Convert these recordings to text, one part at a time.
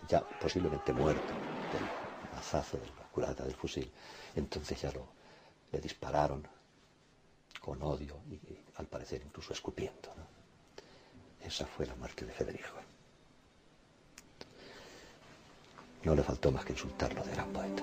ya posiblemente muerto del mazazo de la culata del fusil. Entonces ya le dispararon con odio y al parecer incluso escupiendo, ¿no? Esa fue la muerte de Federico. No le faltó más que insultarlo de gran poeta.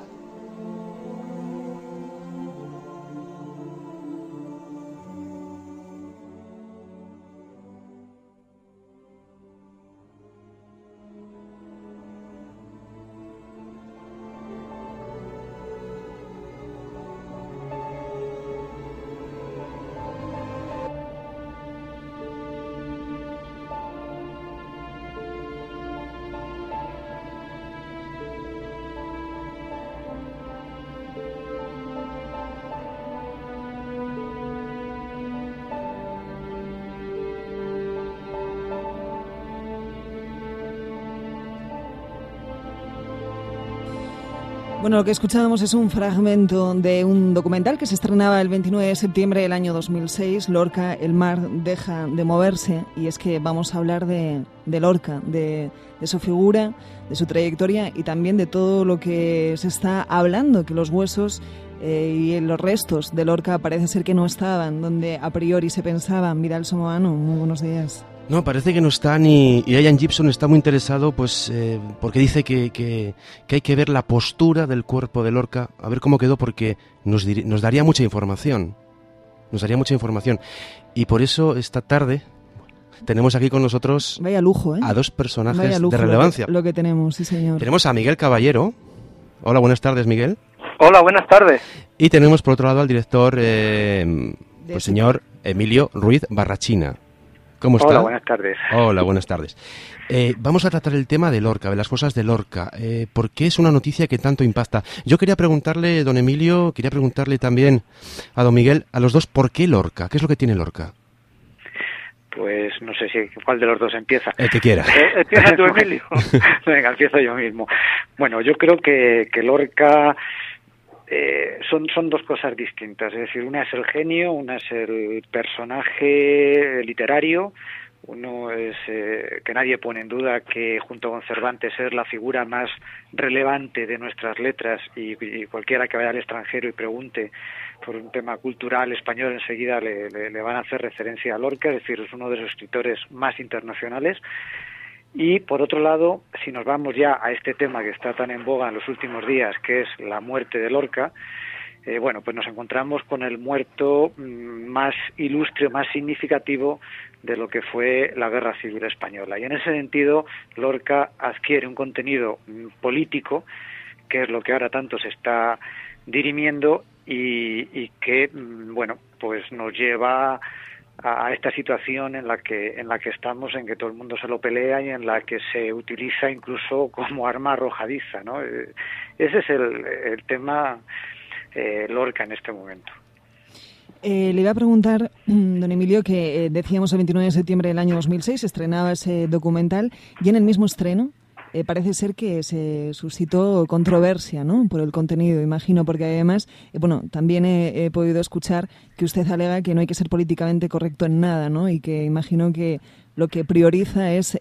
Bueno, lo que escuchábamos es un fragmento de un documental que se estrenaba el 29 de septiembre del año 2006, Lorca, el mar deja de moverse, y es que vamos a hablar de Lorca, de su figura, de su trayectoria y también de todo lo que se está hablando, que los huesos y los restos de Lorca parece ser que no estaban donde a priori se pensaban. Vidal Somoano, muy buenos días. No, parece que no están y Ian Gibson está muy interesado pues porque dice que hay que ver la postura del cuerpo de Lorca, a ver cómo quedó, porque nos daría mucha información. Nos daría mucha información. Y por eso esta tarde tenemos aquí con nosotros Vaya lujo, a dos personajes Vaya lujo, de relevancia. Lo que tenemos, sí señor. Tenemos a Miguel Caballero. Hola, buenas tardes, Miguel. Hola, buenas tardes. Y tenemos por otro lado al director, pues señor Emilio Ruiz Barrachina. ¿Cómo está? Hola, buenas tardes. Hola, buenas tardes. Vamos a tratar el tema de Lorca, de las cosas de Lorca, porque es una noticia que tanto impacta. Yo quería preguntarle, don Emilio, quería preguntarle también a don Miguel, a los dos, ¿por qué Lorca? ¿Qué es lo que tiene Lorca? Pues no sé cuál de los dos empieza. El que quiera. ¿Empieza tú, Emilio? Venga, empiezo yo mismo. Bueno, yo creo que Lorca son dos cosas distintas. Es decir, una es el genio, una es el personaje literario. Uno es que nadie pone en duda que junto con Cervantes es la figura más relevante de nuestras letras, y cualquiera que vaya al extranjero y pregunte por un tema cultural español enseguida le van a hacer referencia a Lorca, es decir, es uno de los escritores más internacionales. Y por otro lado, si nos vamos ya a este tema que está tan en boga en los últimos días, que es la muerte de Lorca, bueno, pues nos encontramos con el muerto más ilustre, más significativo de lo que fue la Guerra Civil Española. Y en ese sentido, Lorca adquiere un contenido político, que es lo que ahora tanto se está dirimiendo y que, bueno, pues nos lleva a esta situación en la que estamos, en que todo el mundo se lo pelea y en la que se utiliza incluso como arma arrojadiza, ¿no? Ese es el tema Lorca en este momento. Le iba a preguntar, don Emilio, que decíamos el 29 de septiembre del año 2006 se estrenaba ese documental, y en el mismo estreno parece ser que se suscitó controversia, ¿no?, por el contenido, imagino, porque además, bueno, también he podido escuchar que usted alega que no hay que ser políticamente correcto en nada, ¿no?, y que imagino que lo que prioriza es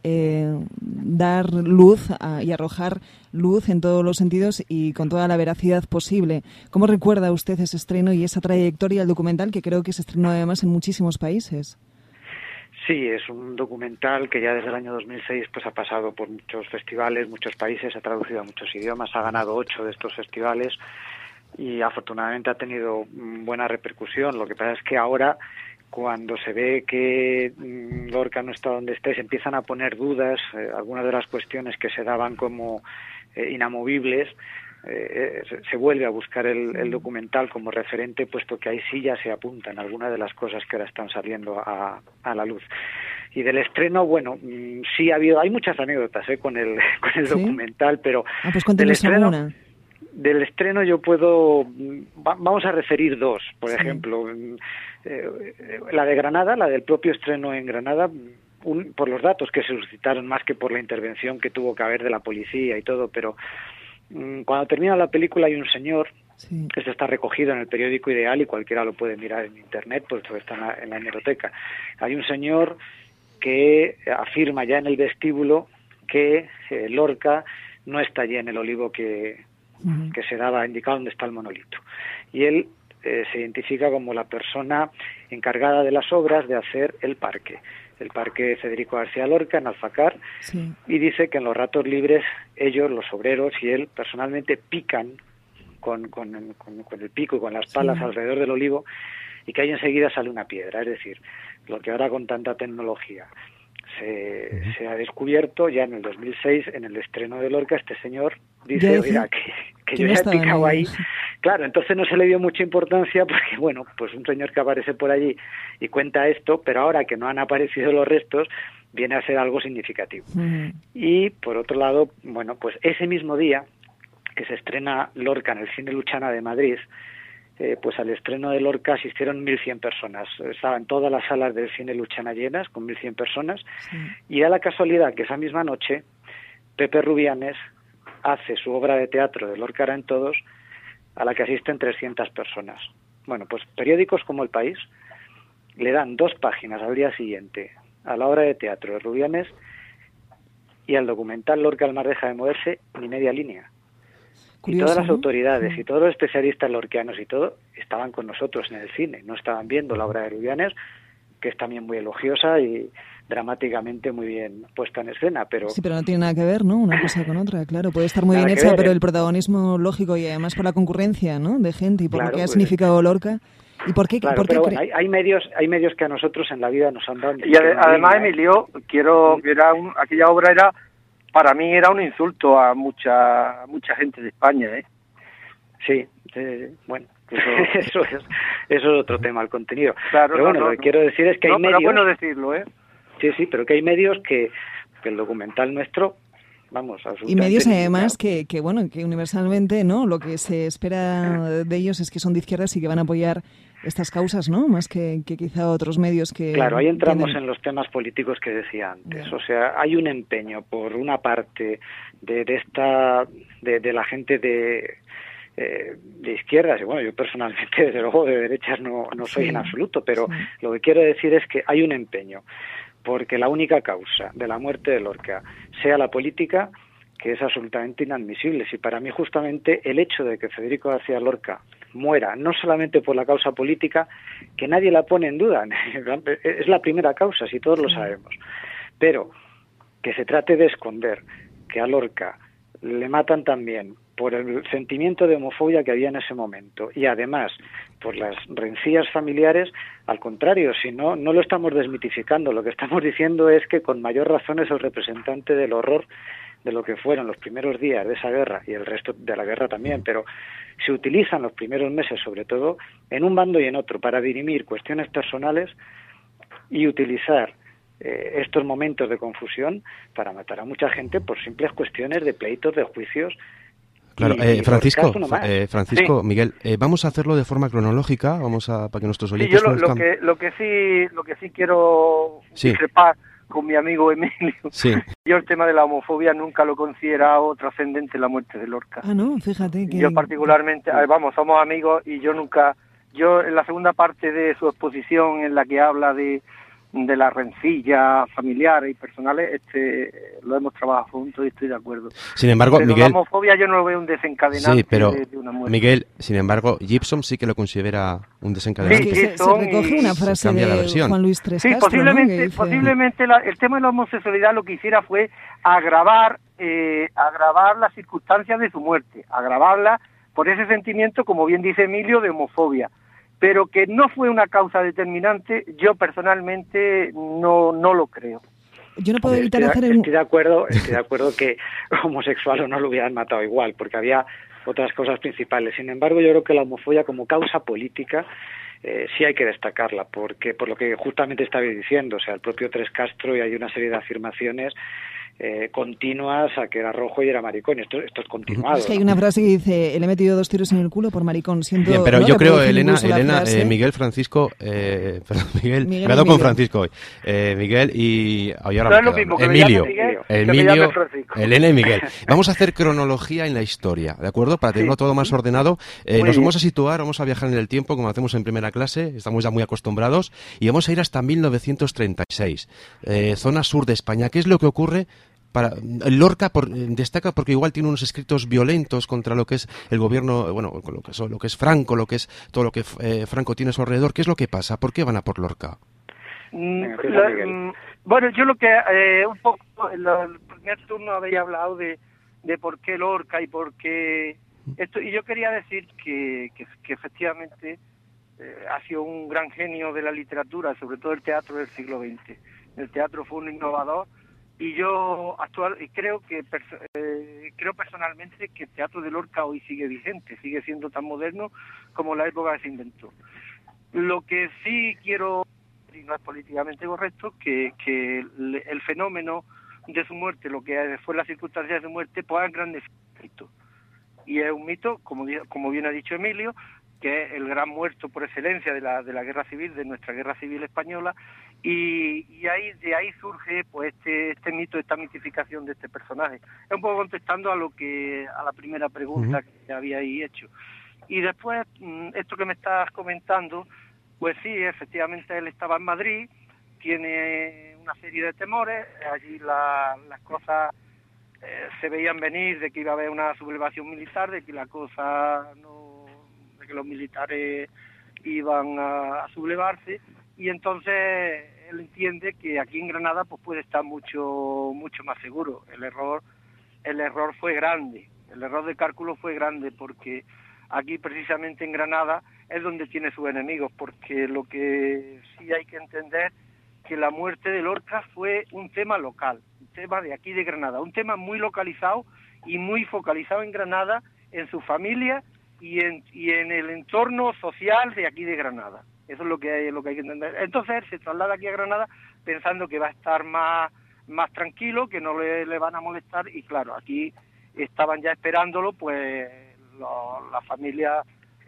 dar luz y arrojar luz en todos los sentidos y con toda la veracidad posible. ¿Cómo recuerda usted ese estreno y esa trayectoria del documental, que creo que se estrenó además en muchísimos países? Sí, es un documental que ya desde el año 2006 pues ha pasado por muchos festivales, muchos países, ha traducido a muchos idiomas, ha ganado 8 de estos festivales y afortunadamente ha tenido buena repercusión. Lo que pasa es que ahora, cuando se ve que Lorca no está donde está, se empiezan a poner dudas, algunas de las cuestiones que se daban como inamovibles, se vuelve a buscar el documental como referente, puesto que ahí sí ya se apuntan algunas de las cosas que ahora están saliendo a la luz. Y del estreno, bueno, sí hay muchas anécdotas con el ¿Sí? documental, pero pues cuéntenos alguna. Del estreno yo puedo, vamos a referir dos, por ejemplo, la de Granada, la del propio estreno en Granada, por los datos que se suscitaron más que por la intervención que tuvo que haber de la policía y todo, pero cuando termina la película hay un señor, sí, que se está recogido en el periódico Ideal y cualquiera lo puede mirar en internet, pues está en la hemeroteca. Hay un señor que afirma ya en el vestíbulo que Lorca no está allí en el olivo que se daba indicado donde está el monolito. Y él se identifica como la persona encargada de las obras de hacer el parque Federico García Lorca en Alfacar, sí. Y dice que en los ratos libres ellos, los obreros y él personalmente pican con el pico y con las palas sí. Alrededor del olivo, y que ahí enseguida sale una piedra. Es decir, lo que ahora con tanta tecnología se ha descubierto, ya en el 2006, en el estreno de Lorca, este señor dice, oiga, que yo ya he picado ahí. Claro, entonces no se le dio mucha importancia porque, bueno, pues un señor que aparece por allí y cuenta esto, pero ahora que no han aparecido los restos, viene a ser algo significativo. Y, por otro lado, bueno, pues ese mismo día que se estrena Lorca en el Cine Luchana de Madrid, pues al estreno de Lorca asistieron 1.100 personas. Estaban todas las salas del Cine Luchana llenas, con 1.100 personas, sí. Y da la casualidad que esa misma noche Pepe Rubianes hace su obra de teatro de Lorca era en todos, a la que asisten 300 personas. Bueno, pues periódicos como El País le dan 2 páginas al día siguiente a la obra de teatro de Rubianes, y al documental Lorca el mar deja de moverse ni media línea. Curioso, y todas las autoridades y todos los especialistas lorquianos y todo estaban con nosotros en el cine, no estaban viendo la obra de Rubianes, que es también muy elogiosa y dramáticamente muy bien puesta en escena, pero... Sí, pero no tiene nada que ver, ¿no? Una cosa con otra, claro, puede estar muy bien hecha, pero el protagonismo lógico y además por la concurrencia, ¿no?, de gente y por lo que ha significado Lorca. ¿Y por qué? Claro, ¿por qué pero bueno, hay medios que a nosotros en la vida nos han dado... Y además, Emilio, aquella obra era... Para mí era un insulto a mucha gente de España, ¿eh? Sí, bueno, eso es otro tema, el contenido. Claro, pero bueno, lo que quiero decir es que hay medios... No, pero bueno decirlo, ¿eh? Sí, pero que hay medios que el documental nuestro, vamos, y medios además que universalmente, ¿no?, lo que se espera de ellos es que son de izquierdas y que van a apoyar estas causas, ¿no?, más que quizá otros medios que... Claro, ahí entramos en los temas políticos que decía antes. Yeah. O sea, hay un empeño por una parte de la gente de izquierdas, y bueno, yo personalmente, desde luego, de derechas no soy en absoluto, pero lo que quiero decir es que hay un empeño porque la única causa de la muerte de Lorca sea la política, que es absolutamente inadmisible. Si para mí justamente el hecho de que Federico García Lorca muera, no solamente por la causa política, que nadie la pone en duda, es la primera causa, si todos lo sabemos, pero que se trate de esconder que a Lorca le matan también por el sentimiento de homofobia que había en ese momento y además por las rencillas familiares, al contrario, si no lo estamos desmitificando, lo que estamos diciendo es que con mayor razón es el representante del horror de lo que fueron los primeros días de esa guerra y el resto de la guerra también, pero se utilizan los primeros meses sobre todo en un bando y en otro para dirimir cuestiones personales y utilizar estos momentos de confusión para matar a mucha gente por simples cuestiones de pleitos, de juicios. Claro, Francisco, sí. Miguel, vamos a hacerlo de forma cronológica, para que nuestros oyentes... Sí, yo lo que sí quiero discrepar con mi amigo Emilio. Sí. Yo el tema de la homofobia nunca lo he considerado trascendente en la muerte de Lorca. Ah, no, fíjate que... Yo particularmente, somos amigos y yo en la segunda parte de su exposición en la que habla de las rencillas familiares y personales, lo hemos trabajado juntos y estoy de acuerdo. Sin embargo, pero Miguel... la homofobia yo no lo veo un desencadenante de una muerte. Miguel, sin embargo, Gibson sí que lo considera un desencadenante. Sí, se recoge una frase de Juan Luis Tres Castro, posiblemente el tema de la homosexualidad lo que hiciera fue agravar las circunstancias de su muerte, agravarla por ese sentimiento, como bien dice Emilio, de homofobia. Pero que no fue una causa determinante, yo personalmente no lo creo. Yo no puedo evitar estoy de acuerdo que homosexual o no lo hubieran matado igual, porque había otras causas principales. Sin embargo, yo creo que la homofobia como causa política sí hay que destacarla, porque por lo que justamente estaba diciendo, o sea, el propio Tres Castro, y hay una serie de afirmaciones continuas a que era rojo y era maricón. Esto es continuado. Es que hay una frase que dice: le he metido 2 tiros en el culo por maricón. Bien, pero yo creo, Elena, Miguel, Francisco, Miguel, me he dado con Francisco hoy. Miguel y ahora Emilio, Elena y Miguel. Vamos a hacer cronología en la historia, ¿de acuerdo? Para tenerlo todo más ordenado. Nos vamos a situar, vamos a viajar en el tiempo como hacemos en primera clase, estamos ya muy acostumbrados, y vamos a ir hasta 1936, zona sur de España. ¿Qué es lo que ocurre Lorca destaca porque igual tiene unos escritos violentos contra lo que es el gobierno, bueno, lo que es Franco, lo que es todo lo que Franco tiene a su alrededor. ¿Qué es lo que pasa? ¿Por qué van a por Lorca? Bueno, yo lo que un poco en el primer turno había hablado de por qué Lorca y por qué esto, y yo quería decir que efectivamente ha sido un gran genio de la literatura, sobre todo el teatro del siglo XX. El teatro fue un innovador, y yo creo personalmente que el teatro de Lorca hoy sigue vigente, sigue siendo tan moderno como la época que se inventó. Lo que sí quiero, y no es políticamente correcto, que el fenómeno de su muerte, lo que fue la circunstancia de su muerte, pues es grande mito. Y es un mito, como bien ha dicho Emilio, que es el gran muerto por excelencia de la guerra civil, de nuestra guerra civil española, y de ahí surge pues este mito, esta mitificación de este personaje. Es un poco contestando a la primera pregunta que habíais hecho. Y después, esto que me estás comentando, pues sí, efectivamente él estaba en Madrid, tiene una serie de temores, allí las cosas se veían venir, de que iba a haber una sublevación militar, de que la cosa no, de que los militares iban a sublevarse, y entonces él entiende que aquí en Granada pues puede estar mucho más seguro. El error fue grande, el error de cálculo fue grande, porque aquí precisamente en Granada es donde tiene sus enemigos, porque lo que sí hay que entender que la muerte de Lorca fue un tema local, un tema de aquí de Granada, un tema muy localizado y muy focalizado en Granada, en su familia y en el entorno social de aquí de Granada. Eso es lo que hay que entender. Entonces él se traslada aquí a Granada pensando que va a estar más tranquilo, que no le van a molestar, y claro, aquí estaban ya esperándolo pues la familia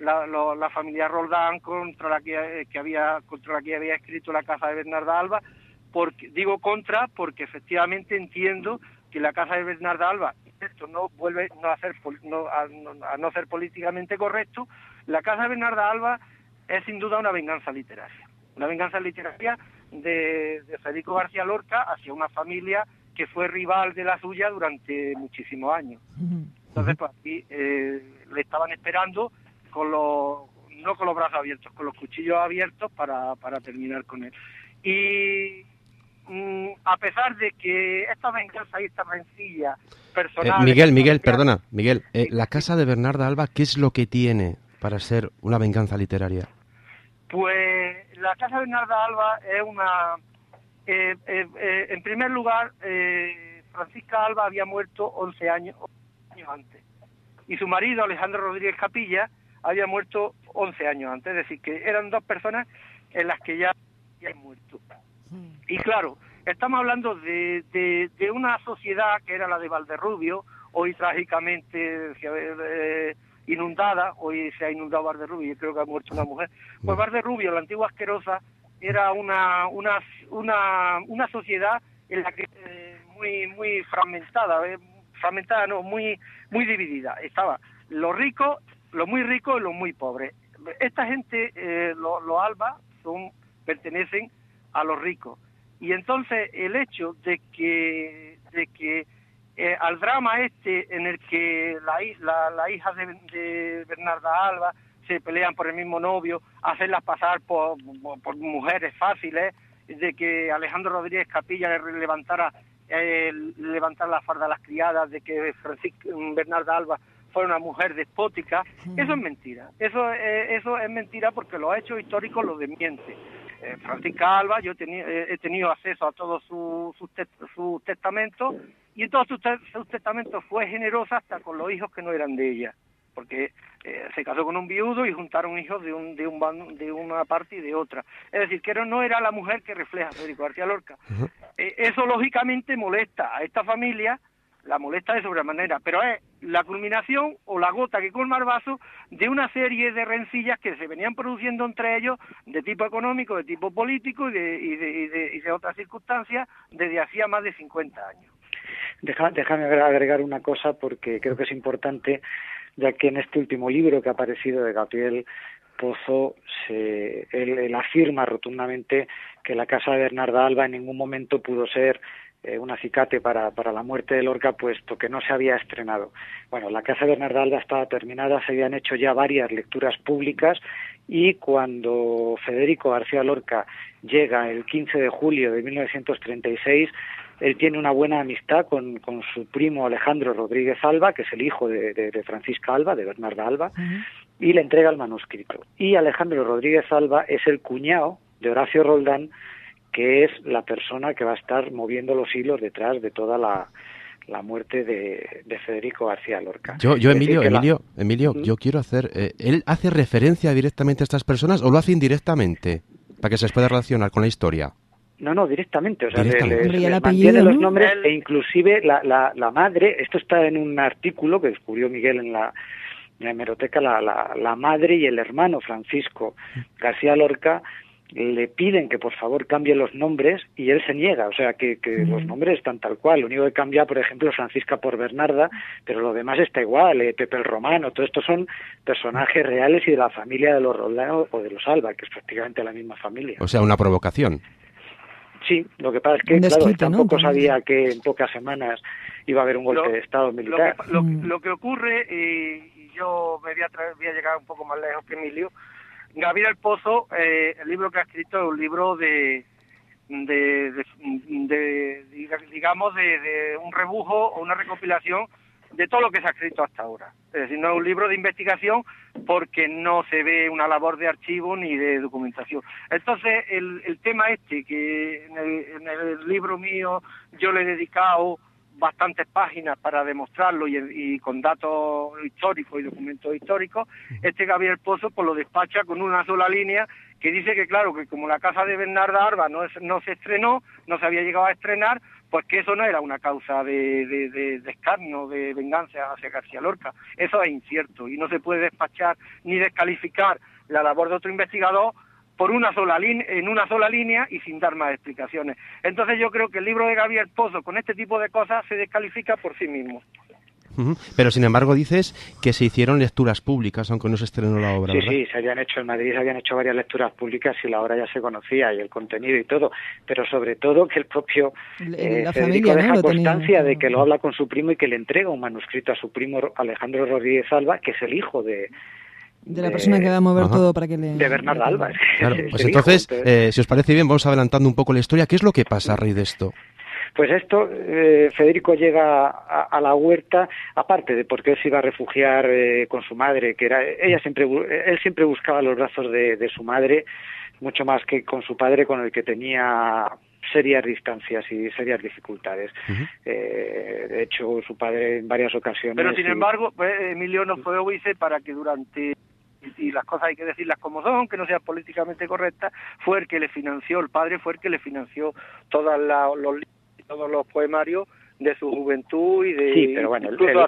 Roldán, contra la que había escrito la casa de Bernarda Alba, porque efectivamente entiendo que la casa de Bernarda Alba, esto no vuelve a no ser políticamente correcto, la casa de Bernarda Alba es sin duda una venganza literaria de Federico García Lorca hacia una familia que fue rival de la suya durante muchísimos años. Entonces, pues aquí le estaban esperando no con los brazos abiertos, con los cuchillos abiertos para terminar con él. Y a pesar de que esta venganza y esta rencilla personal... Miguel, perdona, la casa de Bernarda Alba, ¿qué es lo que tiene para ser una venganza literaria? Pues la casa de Bernarda Alba es una... en primer lugar, Francisca Alba había muerto 11 años antes, y su marido, Alejandro Rodríguez Capilla, había muerto 11 años antes, es decir, que eran dos personas en las que ya habían muerto. Y claro, estamos hablando de una sociedad que era la de Valderrubio, hoy trágicamente inundada, hoy se ha inundado Valderrubio y creo que ha muerto una mujer. Pues Valderrubio, la antigua Asquerosa, era una sociedad en la que muy fragmentada, muy dividida. Estaba los ricos, los muy ricos y los muy pobres. Esta gente, los Alba, pertenecen a los ricos. Y entonces el hecho de que al drama en el que la hija de Bernarda Alba se pelean por el mismo novio, hacerlas pasar por mujeres fáciles, de que Alejandro Rodríguez Capilla le levantara la farda a las criadas, de que Bernarda Alba fue una mujer despótica, eso es mentira. Eso es mentira porque los hechos históricos lo desmienten. Francisca Alba, yo he tenido acceso a todos sus testamentos, y en todos sus testamentos fue generosa hasta con los hijos que no eran de ella, porque se casó con un viudo y juntaron hijos de una parte y de otra. Es decir, que no era la mujer que refleja Federico García Lorca. Eso lógicamente molesta a esta familia, la molesta de sobremanera, pero es la culminación o la gota que colma el vaso de una serie de rencillas que se venían produciendo entre ellos, de tipo económico, de tipo político y de otras circunstancias, desde hacía más de 50 años. Déjame agregar una cosa, porque creo que es importante, ya que en este último libro que ha aparecido de Gabriel Pozo, él afirma rotundamente que la casa de Bernarda Alba en ningún momento pudo ser un acicate para la muerte de Lorca, puesto que no se había estrenado. Bueno, la Casa de Bernarda Alba estaba terminada, se habían hecho ya varias lecturas públicas, y cuando Federico García Lorca llega el 15 de julio de 1936, él tiene una buena amistad con su primo Alejandro Rodríguez Alba, que es el hijo de Francisca Alba, de Bernarda Alba, y le entrega el manuscrito. Y Alejandro Rodríguez Alba es el cuñado de Horacio Roldán, que es la persona que va a estar moviendo los hilos detrás de toda la muerte de Federico García Lorca. Emilio, yo quiero hacer... ¿él hace referencia directamente a estas personas o lo hace indirectamente para que se les pueda relacionar con la historia? No, directamente. O sea, Directamente. le mantiene los nombres, e inclusive la madre, esto está en un artículo que descubrió Miguel en la hemeroteca, la madre y el hermano Francisco García Lorca le piden que por favor cambie los nombres y él se niega, o sea que los nombres están tal cual. Lo único que cambia, por ejemplo, Francisca por Bernarda, pero lo demás está igual. Pepe el Romano, todo esto son personajes reales y de la familia de los Roldán o de los Alba, que es prácticamente la misma familia. O sea, una provocación. Sí, lo que pasa es que claro, tampoco sabía que en pocas semanas iba a haber un golpe de Estado militar. Lo que ocurre, y yo me voy a llegar un poco más lejos que Emilio, Gabriel Pozo, el libro que ha escrito es un libro de un rebujo o una recopilación de todo lo que se ha escrito hasta ahora. Es decir, no es un libro de investigación porque no se ve una labor de archivo ni de documentación. Entonces, el tema que en el libro mío yo le he dedicado bastantes páginas para demostrarlo y con datos históricos y documentos históricos, Gabriel Pozo pues lo despacha con una sola línea que dice que claro, que como la Casa de Bernarda Alba no se estrenó, no se había llegado a estrenar, pues que eso no era una causa de escarnio, de venganza hacia García Lorca. Eso es incierto y no se puede despachar ni descalificar la labor de otro investigador por en una sola línea y sin dar más explicaciones. Entonces yo creo que el libro de Gabriel Pozo con este tipo de cosas se descalifica por sí mismo. Pero sin embargo dices que se hicieron lecturas públicas aunque no se estrenó la obra, ¿verdad? Sí, se habían hecho en Madrid, se habían hecho varias lecturas públicas y la obra ya se conocía y el contenido y todo, pero sobre todo que el propio Federico deja constancia de que lo habla con su primo y que le entrega un manuscrito a su primo Alejandro Rodríguez Alba, que es el hijo de la persona que va a mover todo para que le... De Bernarda Alba. Claro, pues entonces, si os parece bien, vamos adelantando un poco la historia. ¿Qué es lo que pasa a raíz de esto? Pues esto, Federico llega a la huerta, aparte de porque él se iba a refugiar con su madre, que era él siempre buscaba los brazos de su madre, mucho más que con su padre, con el que tenía serias distancias y serias dificultades. De hecho, su padre en varias ocasiones... Pero sin embargo, Emilio no fue óbice para que durante... y las cosas hay que decirlas como son, que no sean políticamente correctas, fue el que le financió, el padre fue el que le financió todos los poemarios de su juventud y de... Sí, pero bueno,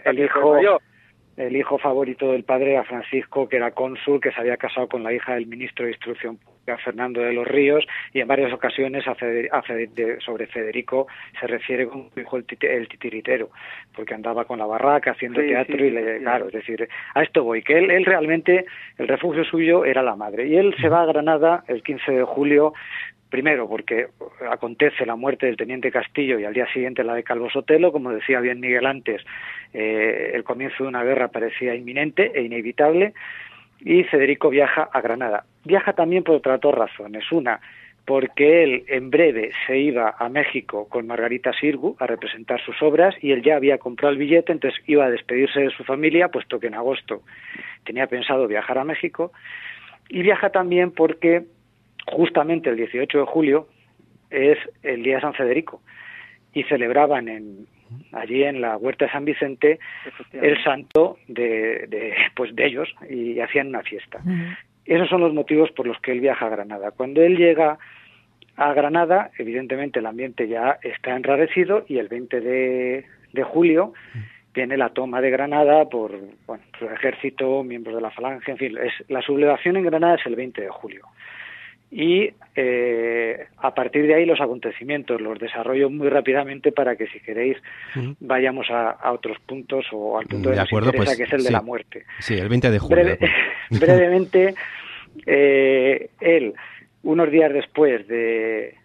el hijo favorito del padre era Francisco, que era cónsul, que se había casado con la hija del ministro de Instrucción Pública, Fernando de los Ríos, y en varias ocasiones sobre Federico se refiere como hijo el titiritero, porque andaba con la barraca haciendo teatro claro, es decir, a esto voy, que él realmente, el refugio suyo era la madre, y él se va a Granada el 15 de julio, primero porque acontece la muerte del teniente Castillo y al día siguiente la de Calvo Sotelo, como decía bien Miguel antes, el comienzo de una guerra parecía inminente e inevitable, y Federico viaja a Granada. Viaja también por otras dos razones. Una, porque él en breve se iba a México con Margarita Sirgu a representar sus obras y él ya había comprado el billete, entonces iba a despedirse de su familia, puesto que en agosto tenía pensado viajar a México, y viaja también porque justamente el 18 de julio es el día de San Federico y celebraban allí en la huerta de San Vicente el santo de ellos y hacían una fiesta. Esos son los motivos por los que él viaja a Granada. Cuando él llega a Granada, evidentemente el ambiente ya está enrarecido y el 20 de julio viene la toma de Granada por su ejército, miembros de la Falange, en fin, la sublevación en Granada es el 20 de julio. Y a partir de ahí los acontecimientos los desarrollo muy rápidamente para que, si queréis, vayamos a otros puntos o al punto que nos interesa, que es el de la muerte. Sí, el 20 de julio. Brevemente, él, unos días después de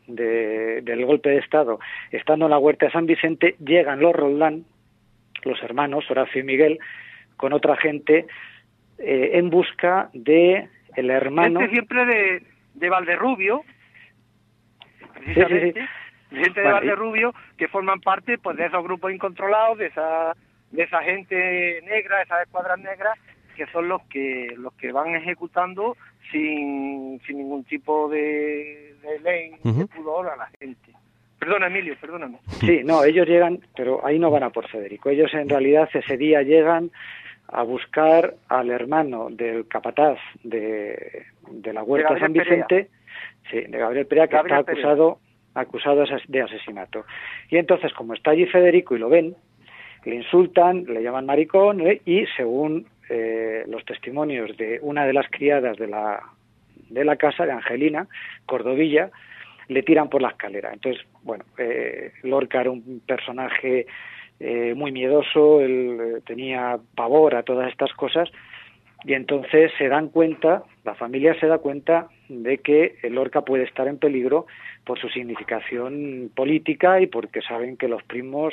del golpe de Estado, estando en la huerta de San Vicente, llegan los Roldán, los hermanos Horacio y Miguel, con otra gente, en busca de el hermano... Gente siempre de Valderrubio, precisamente, sí. gente de Valderrubio, que forman parte pues de esos grupos incontrolados, de esa gente negra, esas escuadras negras, que son los que van ejecutando sin ningún tipo de ley, de pudor a la gente. Perdona, Emilio, perdóname. Sí, no, ellos llegan, pero ahí no van a por Federico. Ellos en realidad ese día llegan a buscar al hermano del capataz de la huerta de San Vicente, sí, de Gabriel Perea, que está acusado de asesinato. Y entonces, como está allí Federico y lo ven, le insultan, le llaman maricón, y según los testimonios de una de las criadas de la casa, de Angelina Cordovilla, le tiran por la escalera. Entonces, bueno, Lorca era un personaje muy miedoso, él tenía pavor a todas estas cosas, y entonces la familia se da cuenta de que Lorca puede estar en peligro por su significación política y porque saben que los primos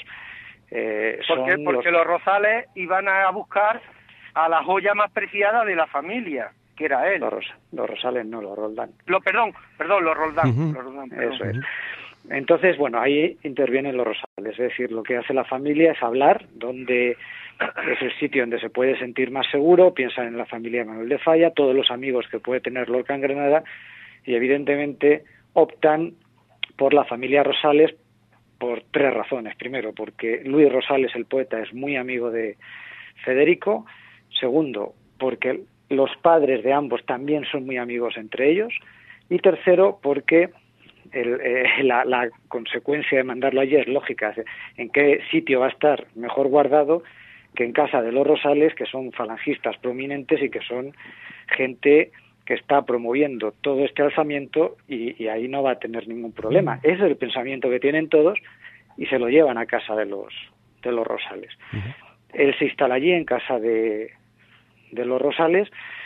porque los Rosales iban a buscar a la joya más preciada de la familia, que era él. Los Rosales no, los Roldán. Perdón, los Roldán. Eso es. Entonces, bueno, ahí intervienen los Rosales, es decir, lo que hace la familia es hablar dónde es el sitio donde se puede sentir más seguro, piensan en la familia Manuel de Falla, todos los amigos que puede tener Lorca en Granada, y evidentemente optan por la familia Rosales por 3 razones. Primero, porque Luis Rosales, el poeta, es muy amigo de Federico. Segundo, porque los padres de ambos también son muy amigos entre ellos. Y tercero, porque la consecuencia de mandarlo allí es lógica. ¿En qué sitio va a estar mejor guardado que en casa de los Rosales, que son falangistas prominentes y que son gente que está promoviendo todo este alzamiento, y ahí no va a tener ningún problema? Ese es el pensamiento que tienen todos y se lo llevan a casa de los Rosales. Él se instala allí en casa de los Rosales,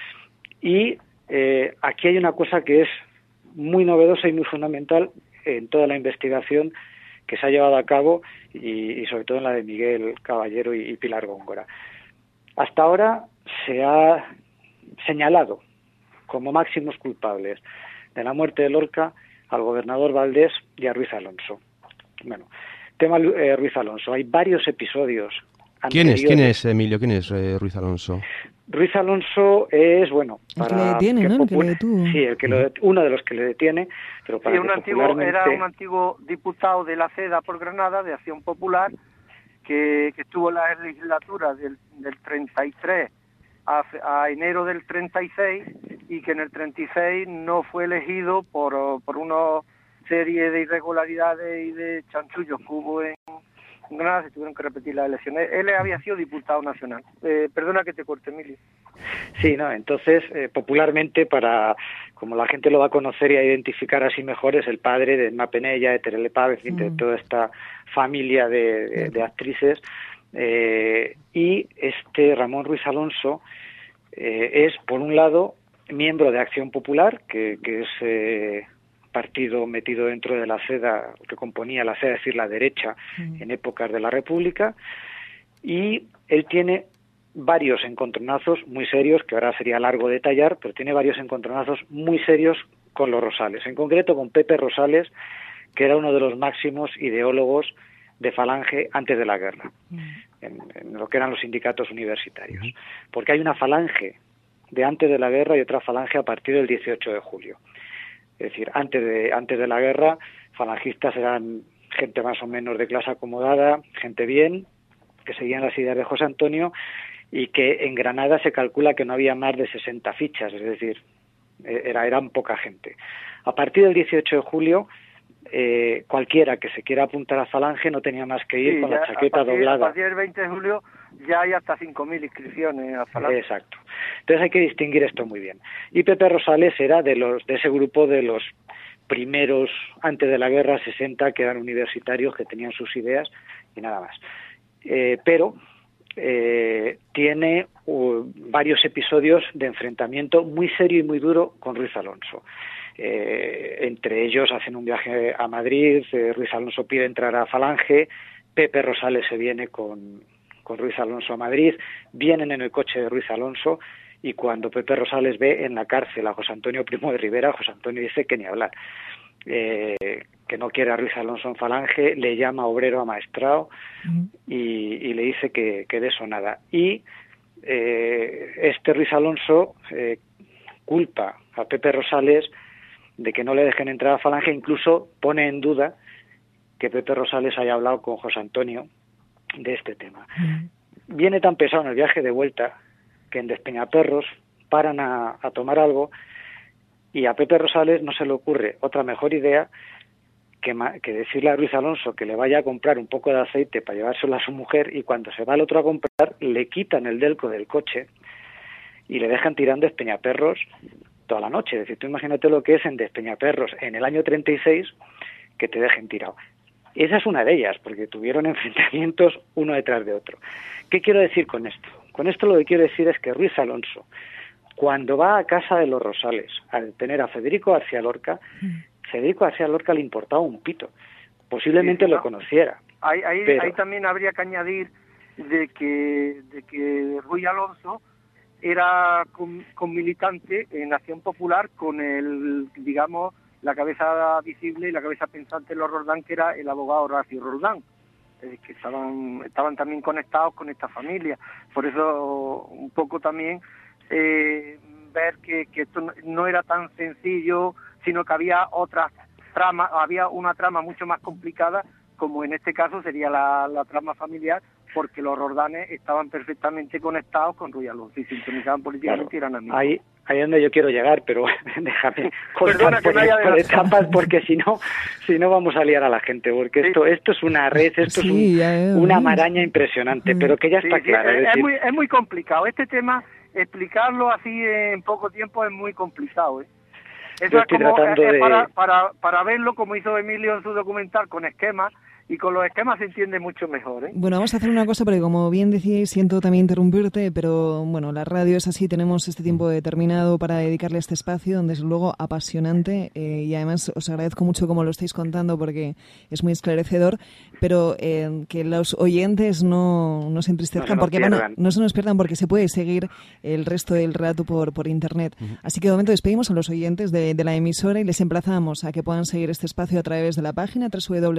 y aquí hay una cosa que es muy novedosa y muy fundamental en toda la investigación que se ha llevado a cabo, y sobre todo en la de Miguel Caballero y Pilar Góngora. Hasta ahora se ha señalado como máximos culpables de la muerte de Lorca al gobernador Valdés y a Ruiz Alonso. Bueno, tema Ruiz Alonso, hay varios episodios anteriores. ¿Quién es, Emilio? ¿Quién es Ruiz Alonso? Ruiz Alonso es, bueno, el que le detiene, ¿no? El que le detuvo. Sí, uno de los que le detiene, pero para era un antiguo diputado de la CEDA por Granada, de Acción Popular, que estuvo en la legislatura del 33 a enero del 36, y que en el 36 no fue elegido por una serie de irregularidades y de chanchullos que hubo en Granada. Se tuvieron que repetir las elecciones. Él había sido diputado nacional. Perdona que te corte, Emilio. Sí, no, entonces, popularmente, como la gente lo va a conocer y a identificar así mejor, es el padre de Emma Penella, de Terele Pávez, de toda esta familia de actrices, y Ramón Ruiz Alonso es, por un lado, miembro de Acción Popular, que es partido metido dentro de la CEDA, que componía la CEDA, es decir, la derecha, en épocas de la República, y él tiene varios encontronazos muy serios, que ahora sería largo detallar, pero tiene varios encontronazos muy serios con los Rosales, en concreto con Pepe Rosales, que era uno de los máximos ideólogos de Falange antes de la guerra, en lo que eran los sindicatos universitarios, porque hay una Falange de antes de la guerra y otra Falange a partir del 18 de julio. Es decir, antes de la guerra, falangistas eran gente más o menos de clase acomodada, gente bien, que seguían las ideas de José Antonio, y que en Granada se calcula que no había más de 60 fichas, es decir, eran poca gente. A partir del 18 de julio, cualquiera que se quiera apuntar a Falange no tenía más que ir con la chaqueta doblada. A partir del 20 de julio ya hay hasta 5.000 inscripciones a Falange. Exacto. Entonces hay que distinguir esto muy bien. Y Pepe Rosales era de ese grupo de los primeros, antes de la guerra, 60, que eran universitarios, que tenían sus ideas y nada más. Pero tiene varios episodios de enfrentamiento muy serio y muy duro con Ruiz Alonso. Entre ellos hacen un viaje a Madrid, Ruiz Alonso pide entrar a Falange, Pepe Rosales se viene con Ruiz Alonso a Madrid, vienen en el coche de Ruiz Alonso, y cuando Pepe Rosales ve en la cárcel a José Antonio Primo de Rivera, José Antonio dice que ni hablar, que no quiere a Ruiz Alonso en Falange, le llama obrero amaestrado y le dice que de eso nada. Y este Ruiz Alonso culpa a Pepe Rosales de que no le dejen entrar a Falange, incluso pone en duda que Pepe Rosales haya hablado con José Antonio de este tema. Viene tan pesado en el viaje de vuelta que en Despeñaperros paran a tomar algo, y a Pepe Rosales no se le ocurre otra mejor idea que decirle a Ruiz Alonso que le vaya a comprar un poco de aceite para llevárselo a su mujer, y cuando se va el otro a comprar le quitan el delco del coche y le dejan tirando Despeñaperros toda la noche. Es decir, tú imagínate lo que es en Despeñaperros en el año 36 que te dejen tirado. Esa es una de ellas, porque tuvieron enfrentamientos uno detrás de otro. ¿Qué quiero decir con esto? Con esto lo que quiero decir es que Ruiz Alonso, cuando va a casa de los Rosales a detener a Federico García Lorca, Federico García Lorca le importaba un pito. Posiblemente lo conociera. Ahí también habría que añadir de que Ruiz Alonso era con militante en Acción Popular con la cabeza visible y la cabeza pensante de los Roldán, que era el abogado Horacio Roldán, que estaban también conectados con esta familia. Por eso un poco también ver que esto no era tan sencillo, sino que había otras tramas, había una trama mucho más complicada, como en este caso sería la trama familiar, porque los Roldanes estaban perfectamente conectados con Ruiz Alonso y sintonizaban políticamente, y eran amigos. Ahí es donde yo quiero llegar, pero déjame cortar por etapas, porque si no vamos a liar a la gente, porque esto es una red, esto es una maraña impresionante, pero que ya está claro. Es muy complicado. Este tema, explicarlo así en poco tiempo es muy complicado. Eso es como para verlo, como hizo Emilio en su documental, con esquemas, y con los esquemas se entiende mucho mejor. Bueno, vamos a hacer una cosa, porque como bien decíais, siento también interrumpirte, pero bueno, la radio es así, tenemos este tiempo determinado para dedicarle a este espacio, donde es luego apasionante, y además os agradezco mucho como lo estáis contando, porque es muy esclarecedor, pero que los oyentes no se entristezcan, no se nos pierdan, porque se puede seguir el resto del relato por internet. Así que de momento despedimos a los oyentes de la emisora y les emplazamos a que puedan seguir este espacio a través de la página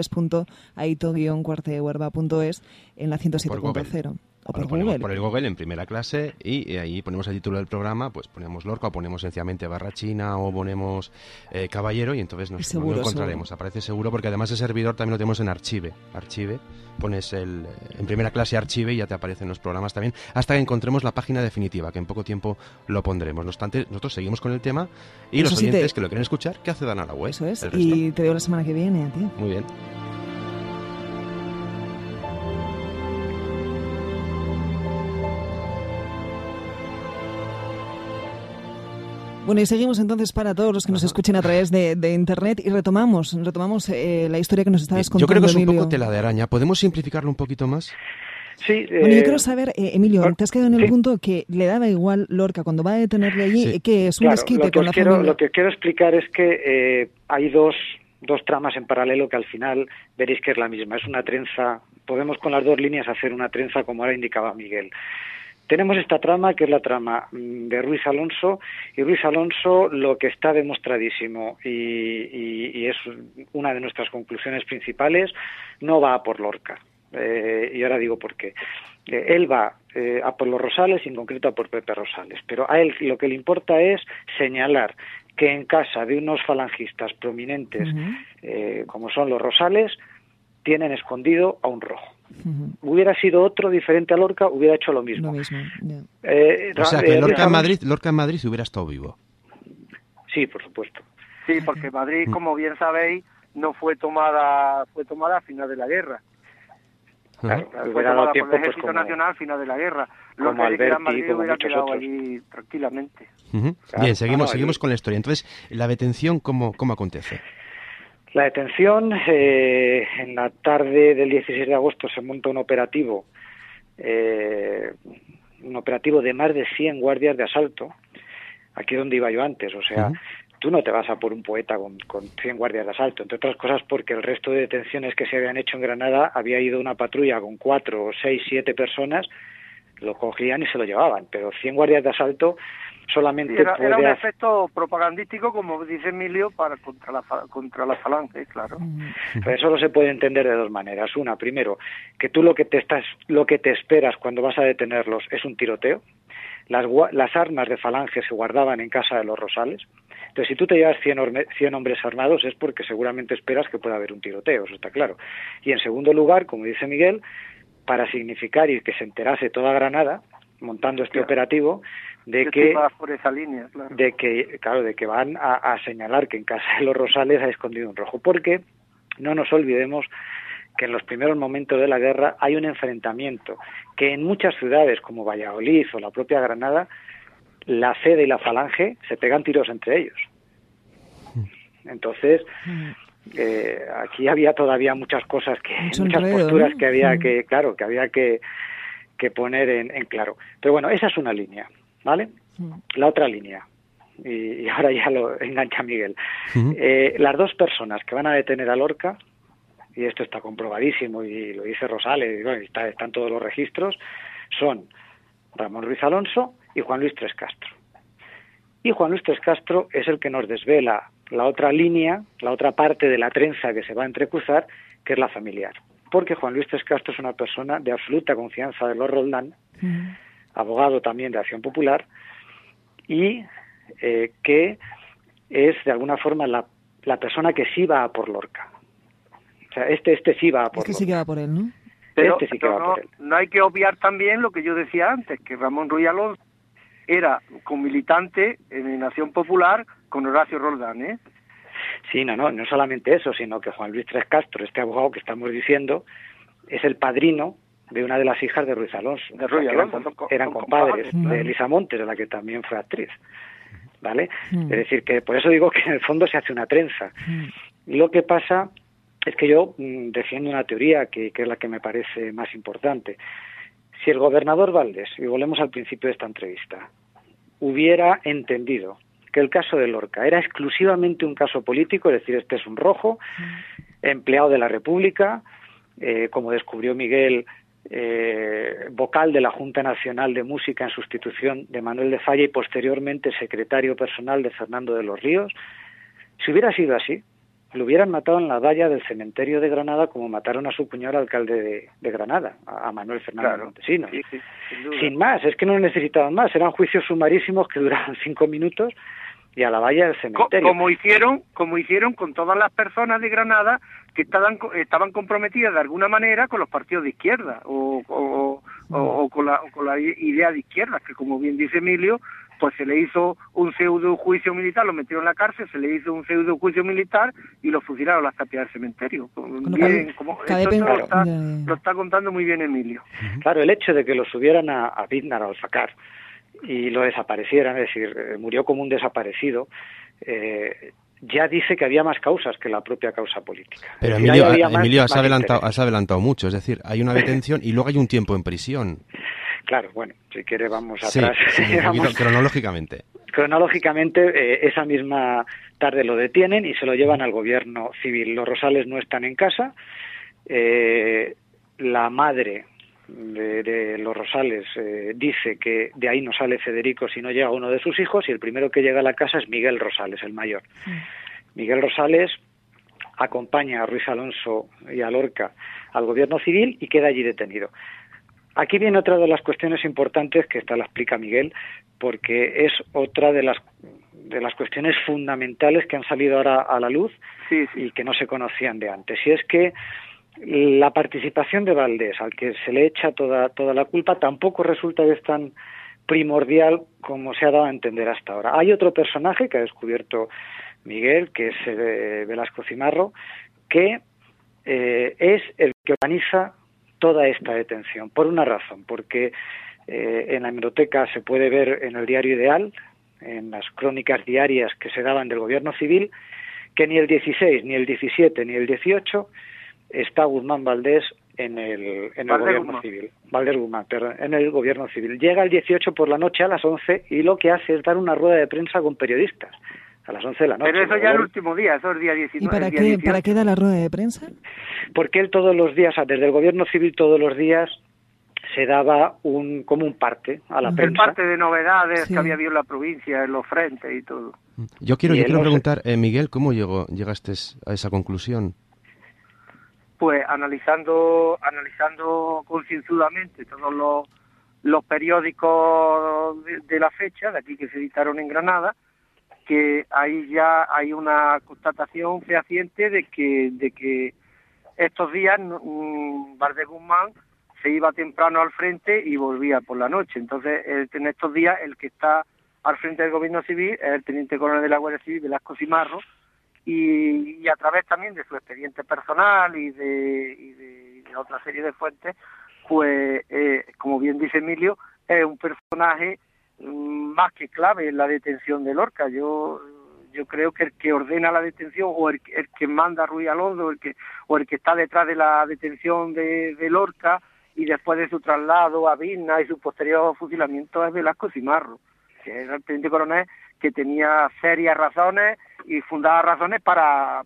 www.aito-cuartehuerva.es en la 107.0. O por Google. Por el Google en primera clase, y ahí ponemos el título del programa, pues ponemos Lorca, o ponemos sencillamente Barrachina, o ponemos Caballero, y entonces nos encontraremos. Seguro. Aparece seguro, porque además el servidor también lo tenemos en Archive, pones en primera clase Archive y ya te aparecen los programas también, hasta que encontremos la página definitiva, que en poco tiempo lo pondremos. No obstante, nosotros seguimos con el tema, y eso, los oyentes que lo quieren escuchar, que accedan a la web. Eso es, y te veo la semana que viene a ti. Muy bien. Bueno, y seguimos entonces para todos los que nos escuchen a través de Internet, y retomamos la historia que nos estabas contando, yo creo que es un Emilio. poco tela de araña. ¿Podemos simplificarlo un poquito más? Sí. Bueno, yo quiero saber, Emilio, te has quedado en el punto que le daba igual Lorca cuando va a detenerle allí, que es un desquite con la familia. Lo que quiero explicar es que hay dos tramas en paralelo que al final veréis que es la misma. Es una trenza, podemos con las dos líneas hacer una trenza, como ahora indicaba Miguel. Tenemos esta trama, que es la trama de Ruiz Alonso, y Ruiz Alonso lo que está demostradísimo, y es una de nuestras conclusiones principales, no va a por Lorca. Y ahora digo por qué. Él va a por los Rosales, en concreto a por Pepe Rosales, pero a él lo que le importa es señalar que en casa de unos falangistas prominentes, como son los Rosales, tienen escondido a un rojo. Hubiera sido otro diferente a Lorca, hubiera hecho lo mismo. O sea, que Lorca en Madrid hubiera estado vivo. Sí, por supuesto. Sí, porque Madrid, como bien sabéis, no fue tomada a final de la guerra. Claro, fue tomada por el Ejército Nacional a final de la guerra. Como Alberti, Madrid como hubiera muchos quedado otros. allí tranquilamente. Bien, seguimos con la historia. Entonces, ¿la detención cómo acontece? La detención, en la tarde del 16 de agosto se monta un operativo de más de 100 guardias de asalto, aquí donde iba yo antes, o sea, tú no te vas a por un poeta con 100 guardias de asalto, entre otras cosas porque el resto de detenciones que se habían hecho en Granada había ido una patrulla con 4, 6, 7 personas, lo cogían y se lo llevaban, pero 100 guardias de asalto solamente era un efecto propagandístico, como dice Emilio, contra la falange, claro. Pues eso se puede entender de dos maneras. Una, primero, que tú lo que te esperas cuando vas a detenerlos es un tiroteo. Las armas de falange se guardaban en casa de los Rosales. Entonces, si tú te llevas 100 hombres armados es porque seguramente esperas que pueda haber un tiroteo, eso está claro. Y en segundo lugar, como dice Miguel, para significar y que se enterase toda Granada, montando este operativo, de que por esa línea, claro. de que van a señalar que en casa de los Rosales ha escondido un rojo, porque no nos olvidemos que en los primeros momentos de la guerra hay un enfrentamiento que en muchas ciudades como Valladolid o la propia Granada, la Cede y la Falange se pegan tiros entre ellos. Entonces aquí había todavía muchas cosas muchas posturas, ¿no? Que había que había que poner en claro. Pero bueno, esa es una línea, ¿vale? La otra línea, y ahora ya lo engancha Miguel. Las dos personas que van a detener a Lorca, y esto está comprobadísimo y lo dice Rosales, y bueno, están todos los registros, son Ramón Ruiz Alonso y Juan Luis Tres Castro. Y Juan Luis Tres Castro es el que nos desvela la otra línea, la otra parte de la trenza que se va a entrecruzar, que es la familiar. Porque Juan Luis Tres Castro es una persona de absoluta confianza de los Roldán, abogado también de Acción Popular, y que es de alguna forma la persona que sí va a por Lorca. O sea, este sí va a por Lorca. Sí que va por él, ¿no? Pero no hay que obviar también lo que yo decía antes, que Ramón Ruiz Alonso era comilitante en Acción Popular con Horacio Roldán, ¿eh? Sí, no solamente eso, sino que Juan Luis Tres Castro, este abogado que estamos diciendo, es el padrino de una de las hijas de Ruiz Alonso. Eran compadres de Elisa Montes, de la que también fue actriz, ¿vale? Es decir, que por eso digo que en el fondo se hace una trenza. Y lo que pasa es que yo defiendo una teoría que es la que me parece más importante. Si el gobernador Valdés, y volvemos al principio de esta entrevista, hubiera entendido que el caso de Lorca era exclusivamente un caso político, es decir, este es un rojo, empleado de la República, como descubrió Miguel, vocal de la Junta Nacional de Música en sustitución de Manuel de Falla y posteriormente secretario personal de Fernando de los Ríos, si hubiera sido así, lo hubieran matado en la valla del cementerio de Granada como mataron a su cuñado alcalde de Granada, a Manuel Fernández Montesinos. Sí, sin más, es que no necesitaban más, eran juicios sumarísimos que duraban 5 minutos y a la valla del cementerio. Como hicieron con todas las personas de Granada que estaban comprometidas de alguna manera con los partidos de izquierda o con la idea de izquierda, que como bien dice Emilio, pues se le hizo un pseudo juicio militar, lo metieron en la cárcel, se le hizo un pseudo juicio militar y lo fusilaron a las tapias del cementerio. Lo está contando muy bien Emilio. Claro, el hecho de que lo subieran a Biznar, a Alfacar, y lo desaparecieran, es decir, murió como un desaparecido, ya dice que había más causas que la propia causa política. Pero Emilio, has adelantado mucho, es decir, hay una detención y luego hay un tiempo en prisión. Claro, bueno, si quiere vamos atrás. Cronológicamente. Cronológicamente, esa misma tarde lo detienen y se lo llevan al gobierno civil. Los Rosales no están en casa. La madre de los Rosales dice que de ahí no sale Federico si no llega uno de sus hijos, y el primero que llega a la casa es Miguel Rosales, el mayor. Miguel Rosales acompaña a Ruiz Alonso y a Lorca al gobierno civil y queda allí detenido. Aquí viene otra de las cuestiones importantes, que esta la explica Miguel, porque es otra de las cuestiones fundamentales que han salido ahora a la luz y que no se conocían de antes. Y es que la participación de Valdés, al que se le echa toda la culpa, tampoco resulta de tan primordial como se ha dado a entender hasta ahora. Hay otro personaje que ha descubierto Miguel, que es Velasco Cimarro, que es el que organiza toda esta detención, por una razón, porque en la hemeroteca se puede ver en el diario Ideal, en las crónicas diarias que se daban del gobierno civil, que ni el 16, ni el 17, ni el 18 está Guzmán Valdés en el gobierno civil. Valdés Guzmán, perdón, en el gobierno civil. Llega el 18 por la noche a las 11 y lo que hace es dar una rueda de prensa con periodistas. a las 11 de la noche. Pero eso ya el último día, eso es el día 19. ¿Y para qué da la rueda de prensa? Porque él todos los días, desde el gobierno civil todos los días, se daba como un parte a la prensa. El parte de novedades que había habido en la provincia, en los frentes y todo. Yo quiero preguntar, Miguel, ¿cómo llegaste a esa conclusión? Pues analizando concienzudamente todos los periódicos de la fecha, de aquí que se editaron en Granada, que ahí ya hay una constatación fehaciente de que estos días Valdés Guzmán se iba temprano al frente y volvía por la noche. Entonces, en estos días, el que está al frente del gobierno civil es el teniente coronel de la Guardia Civil, Velasco Cimarro, y a través también de su expediente personal y de otra serie de fuentes, pues, como bien dice Emilio, es un personaje más que clave en la detención de Lorca. Yo creo que el que ordena la detención, o el que manda a Ruiz Alonso, o el que está detrás de la detención de Lorca, y después de su traslado a Vilna y su posterior fusilamiento, es Velasco Cimarro, que era el teniente coronel que tenía serias razones y fundadas razones para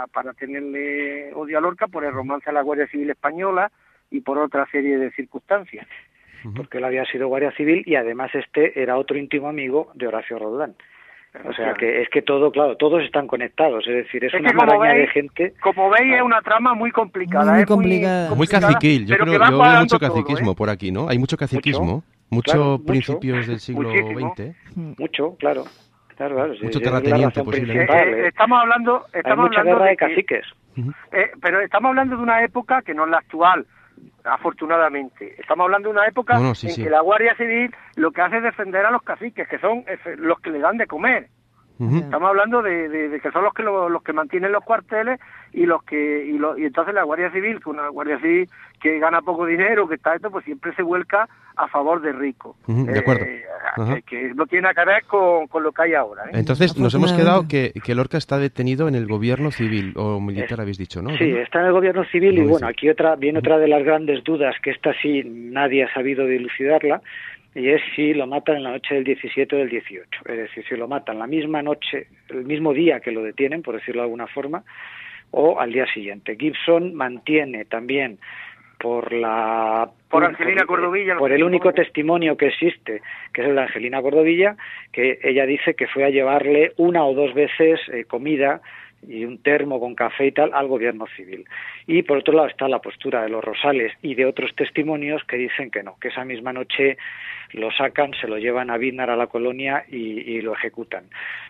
tenerle odio a Lorca por el romance a la Guardia Civil Española y por otra serie de circunstancias. Porque él había sido guardia civil y además era otro íntimo amigo de Horacio Roldán. O sea que es que todos están conectados, es decir, es una maraña de gente. Como veis, es una trama muy complicada. Muy complicada. Muy caciquil, yo veo mucho caciquismo por aquí, ¿no? Hay mucho caciquismo, mucho principios del siglo XX. Mucho, claro. Mucho terrateniente, posiblemente. Estamos hablando Hay mucha guerra de caciques. Pero estamos hablando de una época que no es la actual, afortunadamente. Estamos hablando de una época en que la Guardia Civil lo que hace es defender a los caciques, que son los que le dan de comer. Estamos hablando de que son los que mantienen los cuarteles y entonces la Guardia Civil, que una Guardia Civil que gana poco dinero, que está esto, pues siempre se vuelca a favor de ricos. De acuerdo. Que no tiene nada que ver con lo que hay ahora. Entonces nos hemos quedado que Lorca está detenido en el gobierno civil o militar, habéis dicho, ¿no? Sí, está en el gobierno civil y bueno, aquí viene otra de las grandes dudas, que esta sí nadie ha sabido dilucidarla, y es si lo matan en la noche del 17 o del 18. Es decir, si lo matan la misma noche, el mismo día que lo detienen, por decirlo de alguna forma, o al día siguiente. Gibson mantiene también por Angelina Cordovilla, por el único testimonio que existe, que es el de Angelina Cordovilla, que ella dice que fue a llevarle una o dos veces comida y un termo con café y tal al gobierno civil. Y por otro lado está la postura de los Rosales y de otros testimonios que dicen que no, que esa misma noche lo sacan, se lo llevan a Víznar, a la colonia, y lo ejecutan.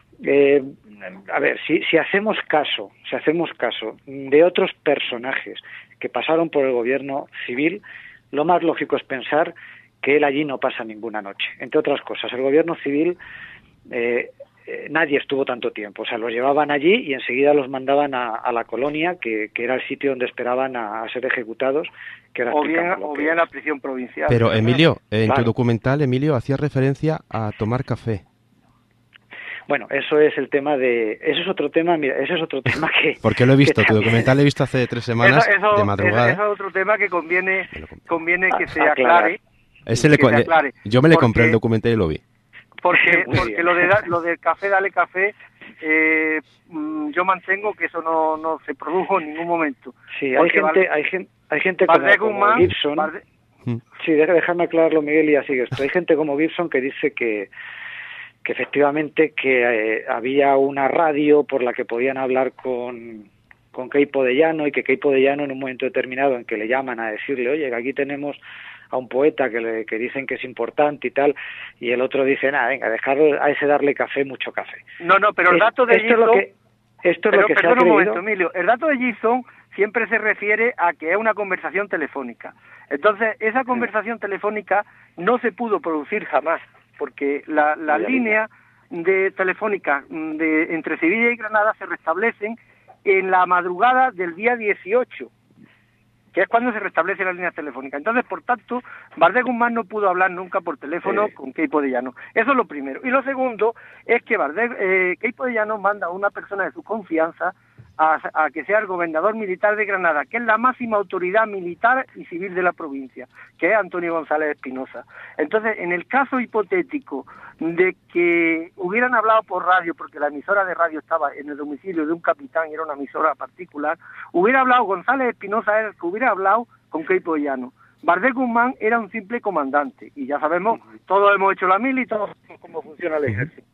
A ver, si hacemos caso de otros personajes que pasaron por el gobierno civil, lo más lógico es pensar que él allí no pasa ninguna noche. Entre otras cosas, el gobierno civil nadie estuvo tanto tiempo, o sea, los llevaban allí y enseguida los mandaban a la colonia, que era el sitio donde esperaban a ser ejecutados, que era o bien la prisión provincial. Pero Emilio, en tu documental, Emilio, hacía referencia a tomar café. Bueno, eso es el tema eso es otro tema que... Porque lo he visto, tu documental lo he visto hace 3 semanas, de madrugada. Eso es otro tema que conviene que se aclare. Yo me le compré el documental y lo vi. Porque lo del café, dale café, yo mantengo que eso no se produjo en ningún momento. Sí, hay gente como Gibson. Sí, déjame aclararlo, Miguel, y así esto. Hay gente como Gibson que dice que efectivamente que había una radio por la que podían hablar con Queipo de Llano, y que Queipo de Llano en un momento determinado en que le llaman a decirle, oye, que aquí tenemos a un poeta que dicen que es importante y tal, y el otro dice, nada, venga, dejarlo a ese darle café, mucho café. No, pero el dato de Gibson... Esto es lo que se ha creído. Un momento, Emilio, el dato de Gibson siempre se refiere a que es una conversación telefónica. Entonces, esa conversación telefónica no se pudo producir jamás, porque la línea telefónica entre Sevilla y Granada se restablecen en la madrugada del día 18, que es cuando se restablece la línea telefónica. Entonces, por tanto, Valdés Guzmán no pudo hablar nunca por teléfono con Queipo de Llano. Eso es lo primero. Y lo segundo es que Queipo de Llano manda a una persona de su confianza a que sea el gobernador militar de Granada, que es la máxima autoridad militar y civil de la provincia, que es Antonio González Espinosa. Entonces, en el caso hipotético de que hubieran hablado por radio, porque la emisora de radio estaba en el domicilio de un capitán y era una emisora particular, hubiera hablado González Espinosa, era el que hubiera hablado con Queipo Llano. Valdés Guzmán era un simple comandante, y ya sabemos, todos hemos hecho la mil y todos sabemos cómo funciona el ejército.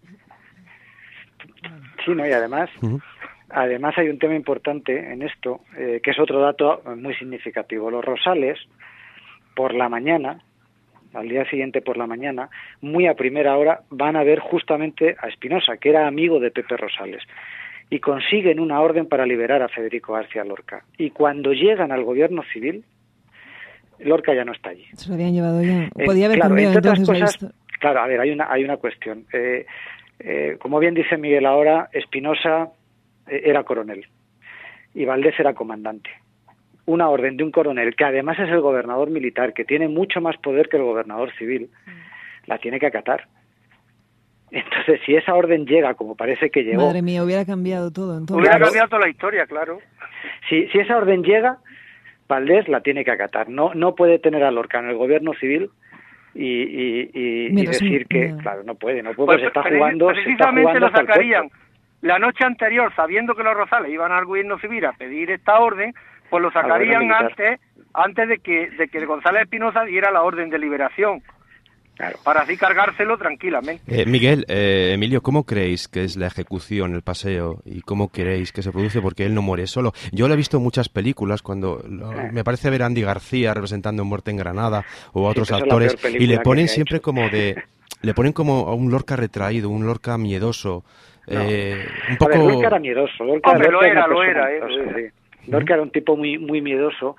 Sí, no, y además hay un tema importante en esto, que es otro dato muy significativo. Los Rosales, por la mañana, al día siguiente por la mañana, muy a primera hora, van a ver justamente a Espinosa, que era amigo de Pepe Rosales, y consiguen una orden para liberar a Federico García Lorca. Y cuando llegan al gobierno civil, Lorca ya no está allí. Se lo habían llevado ya. Podía haber cambiado entre entonces otras cosas, claro, a ver, hay una cuestión. Como bien dice Miguel ahora, Espinosa era coronel y Valdés era comandante. Una orden de un coronel, que además es el gobernador militar, que tiene mucho más poder que el gobernador civil, la tiene que acatar. Entonces, si esa orden llega, como parece que llegó... Madre mía, hubiera cambiado todo. Entonces. Hubiera cambiado toda la historia, claro. Si esa orden llega, Valdés la tiene que acatar. No puede tener a Lorca en el gobierno civil y decir que, claro, no puede, pues se está jugando... Precisamente lo sacarían la noche anterior, sabiendo que los Rosales iban al gobierno civil a pedir esta orden, pues lo sacarían antes de que González Espinosa diera la orden de liberación. Claro. Para así cargárselo tranquilamente. Miguel, Emilio, ¿cómo creéis que es la ejecución, el paseo, y cómo creéis que se produce? Porque él no muere solo. Yo lo he visto en muchas películas, me parece ver a Andy García representando Muerte en Granada, o a otros actores, y le ponen siempre le ponen como a un Lorca retraído, un Lorca miedoso. Un poco... A ver, Lorca era miedoso. Lorca lo era. Lorca era un tipo muy, muy miedoso.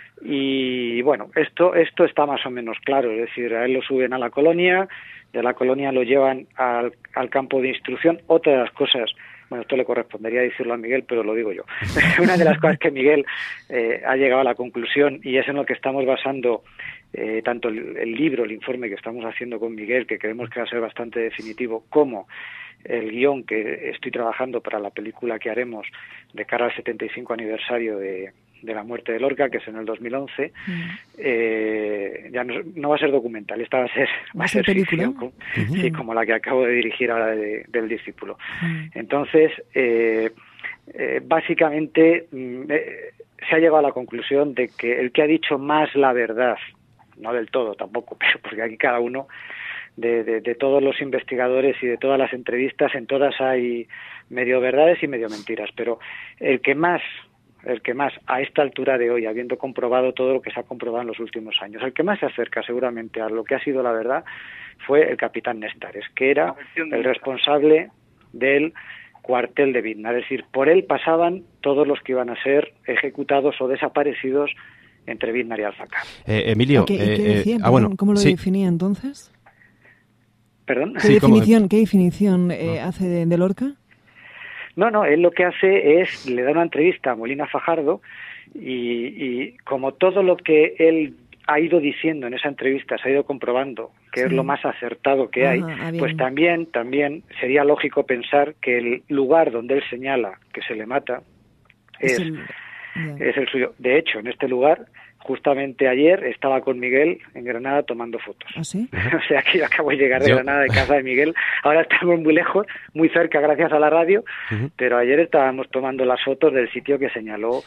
Y bueno, esto está más o menos claro, es decir, a él lo suben a la colonia, de la colonia lo llevan al campo de instrucción. Otra de las cosas, bueno, esto le correspondería decirlo a Miguel, pero lo digo yo. Una de las cosas que Miguel ha llegado a la conclusión, y es en lo que estamos basando tanto el libro, el informe que estamos haciendo con Miguel, que creemos que va a ser bastante definitivo, como el guión que estoy trabajando para la película que haremos de cara al 75 aniversario de la muerte de Lorca, que es en el 2011, ya no va a ser documental, esta va a ser película, ficción, sí, como la que acabo de dirigir ahora del discípulo. Entonces, básicamente se ha llegado a la conclusión de que el que ha dicho más la verdad, no del todo tampoco, pero porque aquí cada uno de todos los investigadores y de todas las entrevistas, en todas hay medio verdades y medio mentiras, pero el que más a esta altura de hoy, habiendo comprobado todo lo que se ha comprobado en los últimos años, el que más se acerca seguramente a lo que ha sido la verdad fue el capitán Nestares, que era el responsable del cuartel de Vidna, es decir, por él pasaban todos los que iban a ser ejecutados o desaparecidos entre Vidna y Alfacar. Emilio, ¿Qué decía? ¿Cómo lo definía entonces? ¿Perdón? ¿Qué definición hace de Lorca? No, él lo que hace es, le da una entrevista a Molina Fajardo y como todo lo que él ha ido diciendo en esa entrevista se ha ido comprobando que es lo más acertado que hay, pues también sería lógico pensar que el lugar donde él señala que se le mata es el suyo. De hecho, en este lugar, justamente ayer estaba con Miguel en Granada tomando fotos. ¿Ah, sí? O sea que yo acabo de llegar de Granada, de casa de Miguel. Ahora estamos muy lejos, muy cerca gracias a la radio, pero ayer estábamos tomando las fotos del sitio que señaló.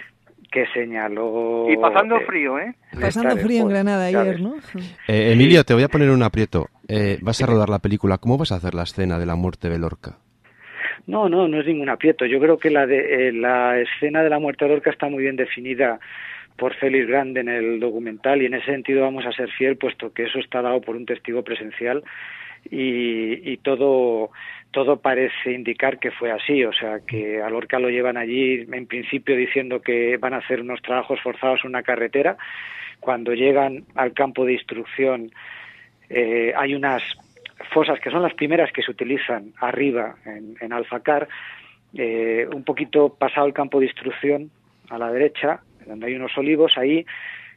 Y pasando frío, ¿eh? Pasando frío en Granada ayer, ¿no? Emilio, te voy a poner un aprieto. Vas a rodar la película. ¿Cómo vas a hacer la escena de la muerte de Lorca? No es ningún aprieto. Yo creo que la escena de la muerte de Lorca está muy bien definida por Félix Grande en el documental, y en ese sentido vamos a ser fiel, puesto que eso está dado por un testigo presencial y todo parece indicar que fue así. O sea, que a Lorca lo llevan allí en principio diciendo que van a hacer unos trabajos forzados en una carretera. Cuando llegan al campo de instrucción hay unas fosas que son las primeras que se utilizan arriba en Alfacar, un poquito pasado el campo de instrucción a la derecha, donde hay unos olivos. Ahí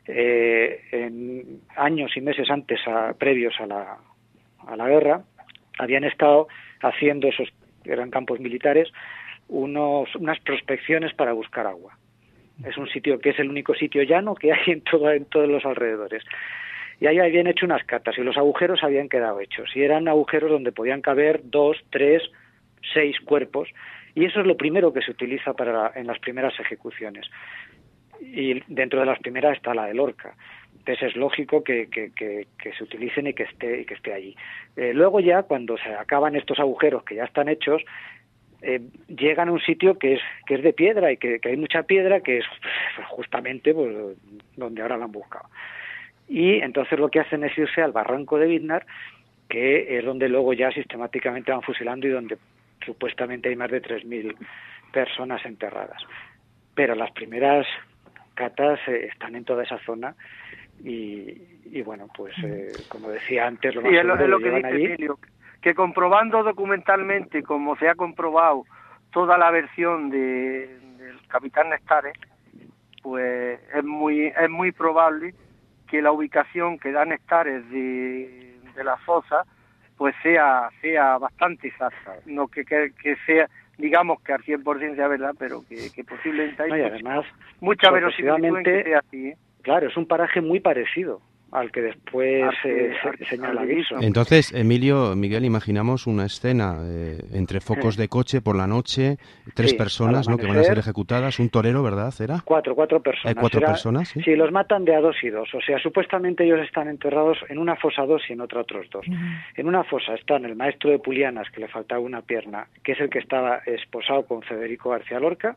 en años y meses antes, previos a la guerra, habían estado haciendo eran campos militares, unas prospecciones para buscar agua. Es un sitio que es el único sitio llano que hay en todos los alrededores. Y ahí habían hecho unas catas y los agujeros habían quedado hechos. Y eran agujeros donde podían caber 2, 3, 6 cuerpos. Y eso es lo primero que se utiliza en las primeras ejecuciones. Y dentro de las primeras está la de Lorca. Entonces es lógico que se utilicen y que esté allí. Luego ya, cuando se acaban estos agujeros que ya están hechos, llegan a un sitio que es de piedra y que hay mucha piedra, que es justamente pues, donde ahora la han buscado. Y entonces lo que hacen es irse al barranco de Biznar, que es donde luego ya sistemáticamente van fusilando y donde supuestamente hay más de 3.000 personas enterradas. Pero las primeras catas están en toda esa zona y bueno, pues como decía antes, lo más seguro es lo que llevan dice allí. Emilio, que comprobando documentalmente, como se ha comprobado toda la versión del capitán Nestares, pues es muy probable que la ubicación que da Nestares de la fosa pues sea bastante exacta, no que sea, digamos que al 100% sea verdad, pero que posiblemente hay además, mucha verosimilitud en que sea así, ¿eh? Claro, es un paraje muy parecido al que después señala Gibson. Entonces, Miguel, imaginamos una escena entre focos de coche por la noche, 3 personas, ¿no?, que van a ser ejecutadas, un torero, ¿verdad? ¿Era? 4 personas. 4 personas, ¿sí? Sí, los matan de a 2 y 2. O sea, supuestamente ellos están enterrados en una fosa 2 y en otra otros 2. En una fosa están el maestro de Pulianas, que le faltaba una pierna, que es el que estaba esposado con Federico García Lorca,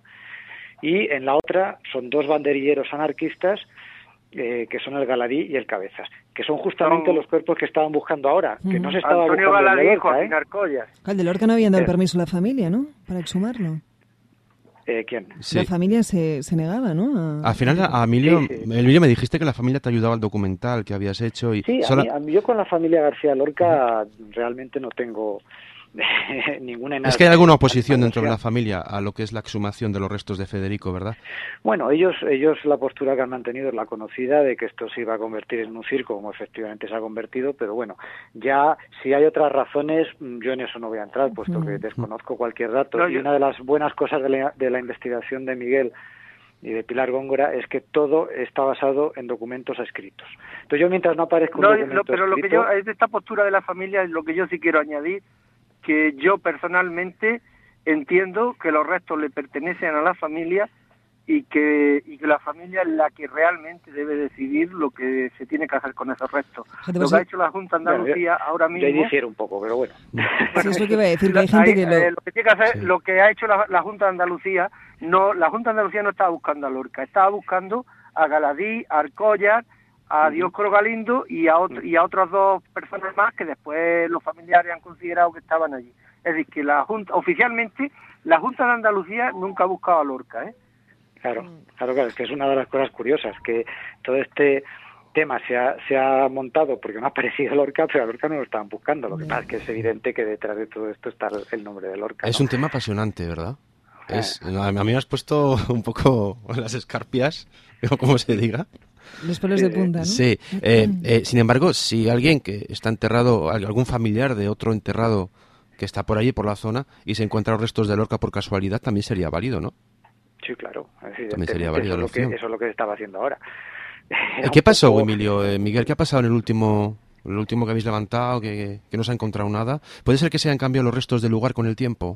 y en la otra son 2 banderilleros anarquistas, que son el Galadí y el Cabezas, que son justamente los cuerpos que estaban buscando ahora, que no se estaba Antonio buscando Galadí, el de Lorca, Joaquín Arcollas. Al de Lorca no habían dado permiso a la familia, ¿no?, para exhumarlo. ¿Quién? Sí. La familia se negaba, ¿no? Al final, Emilio me dijiste que la familia te ayudaba al documental que habías hecho. Y sí, a mí, yo con la familia García Lorca realmente no tengo ninguna... Es que hay alguna oposición dentro de la familia a lo que es la exhumación de los restos de Federico, ¿verdad? Bueno, ellos la postura que han mantenido es la conocida de que esto se iba a convertir en un circo, como efectivamente se ha convertido, pero bueno, ya si hay otras razones, yo en eso no voy a entrar, puesto que desconozco cualquier dato. Y una de las buenas cosas de la investigación de Miguel y de Pilar Góngora es que todo está basado en documentos escritos. Entonces yo, mientras no aparezca un documento pero lo que escrito, es de esta postura de la familia, es lo que yo sí quiero añadir, que yo personalmente entiendo que los restos le pertenecen a la familia y que la familia es la que realmente debe decidir lo que se tiene que hacer con esos restos. Lo que ha hecho la Junta de Andalucía ahora mismo... Yo difiero un poco, pero bueno. Sí, es lo que iba a decir, que hay gente que lo que tiene que hacer, lo que ha hecho la Junta de Andalucía, la Junta de Andalucía no estaba buscando a Lorca, estaba buscando a Galadí, a Arcollas, a Dioscoro Galindo y a otras 2 personas más que después los familiares han considerado que estaban allí. Es decir, que oficialmente la Junta de Andalucía nunca ha buscado a Lorca, ¿eh? Claro, es que es una de las cosas curiosas, que todo este tema se ha montado porque no ha aparecido Lorca, pero a Lorca no lo estaban buscando. Lo que pasa es que es evidente que detrás de todo esto está el nombre de Lorca, ¿no? Es un tema apasionante, ¿verdad? A mí me has puesto un poco las escarpias, o como se diga. Los pelos de punta, ¿no? Sí. Sin embargo, si alguien que está enterrado, algún familiar de otro enterrado que está por allí, por la zona, y se encuentra los restos de Lorca por casualidad, también sería válido, ¿no? Sí, claro. También sería válido la opción. Eso es lo que se estaba haciendo ahora. ¿Qué pasó, Emilio? Miguel, ¿qué ha pasado en el último que habéis levantado, que no se ha encontrado nada? ¿Puede ser que se hayan cambiado los restos del lugar con el tiempo?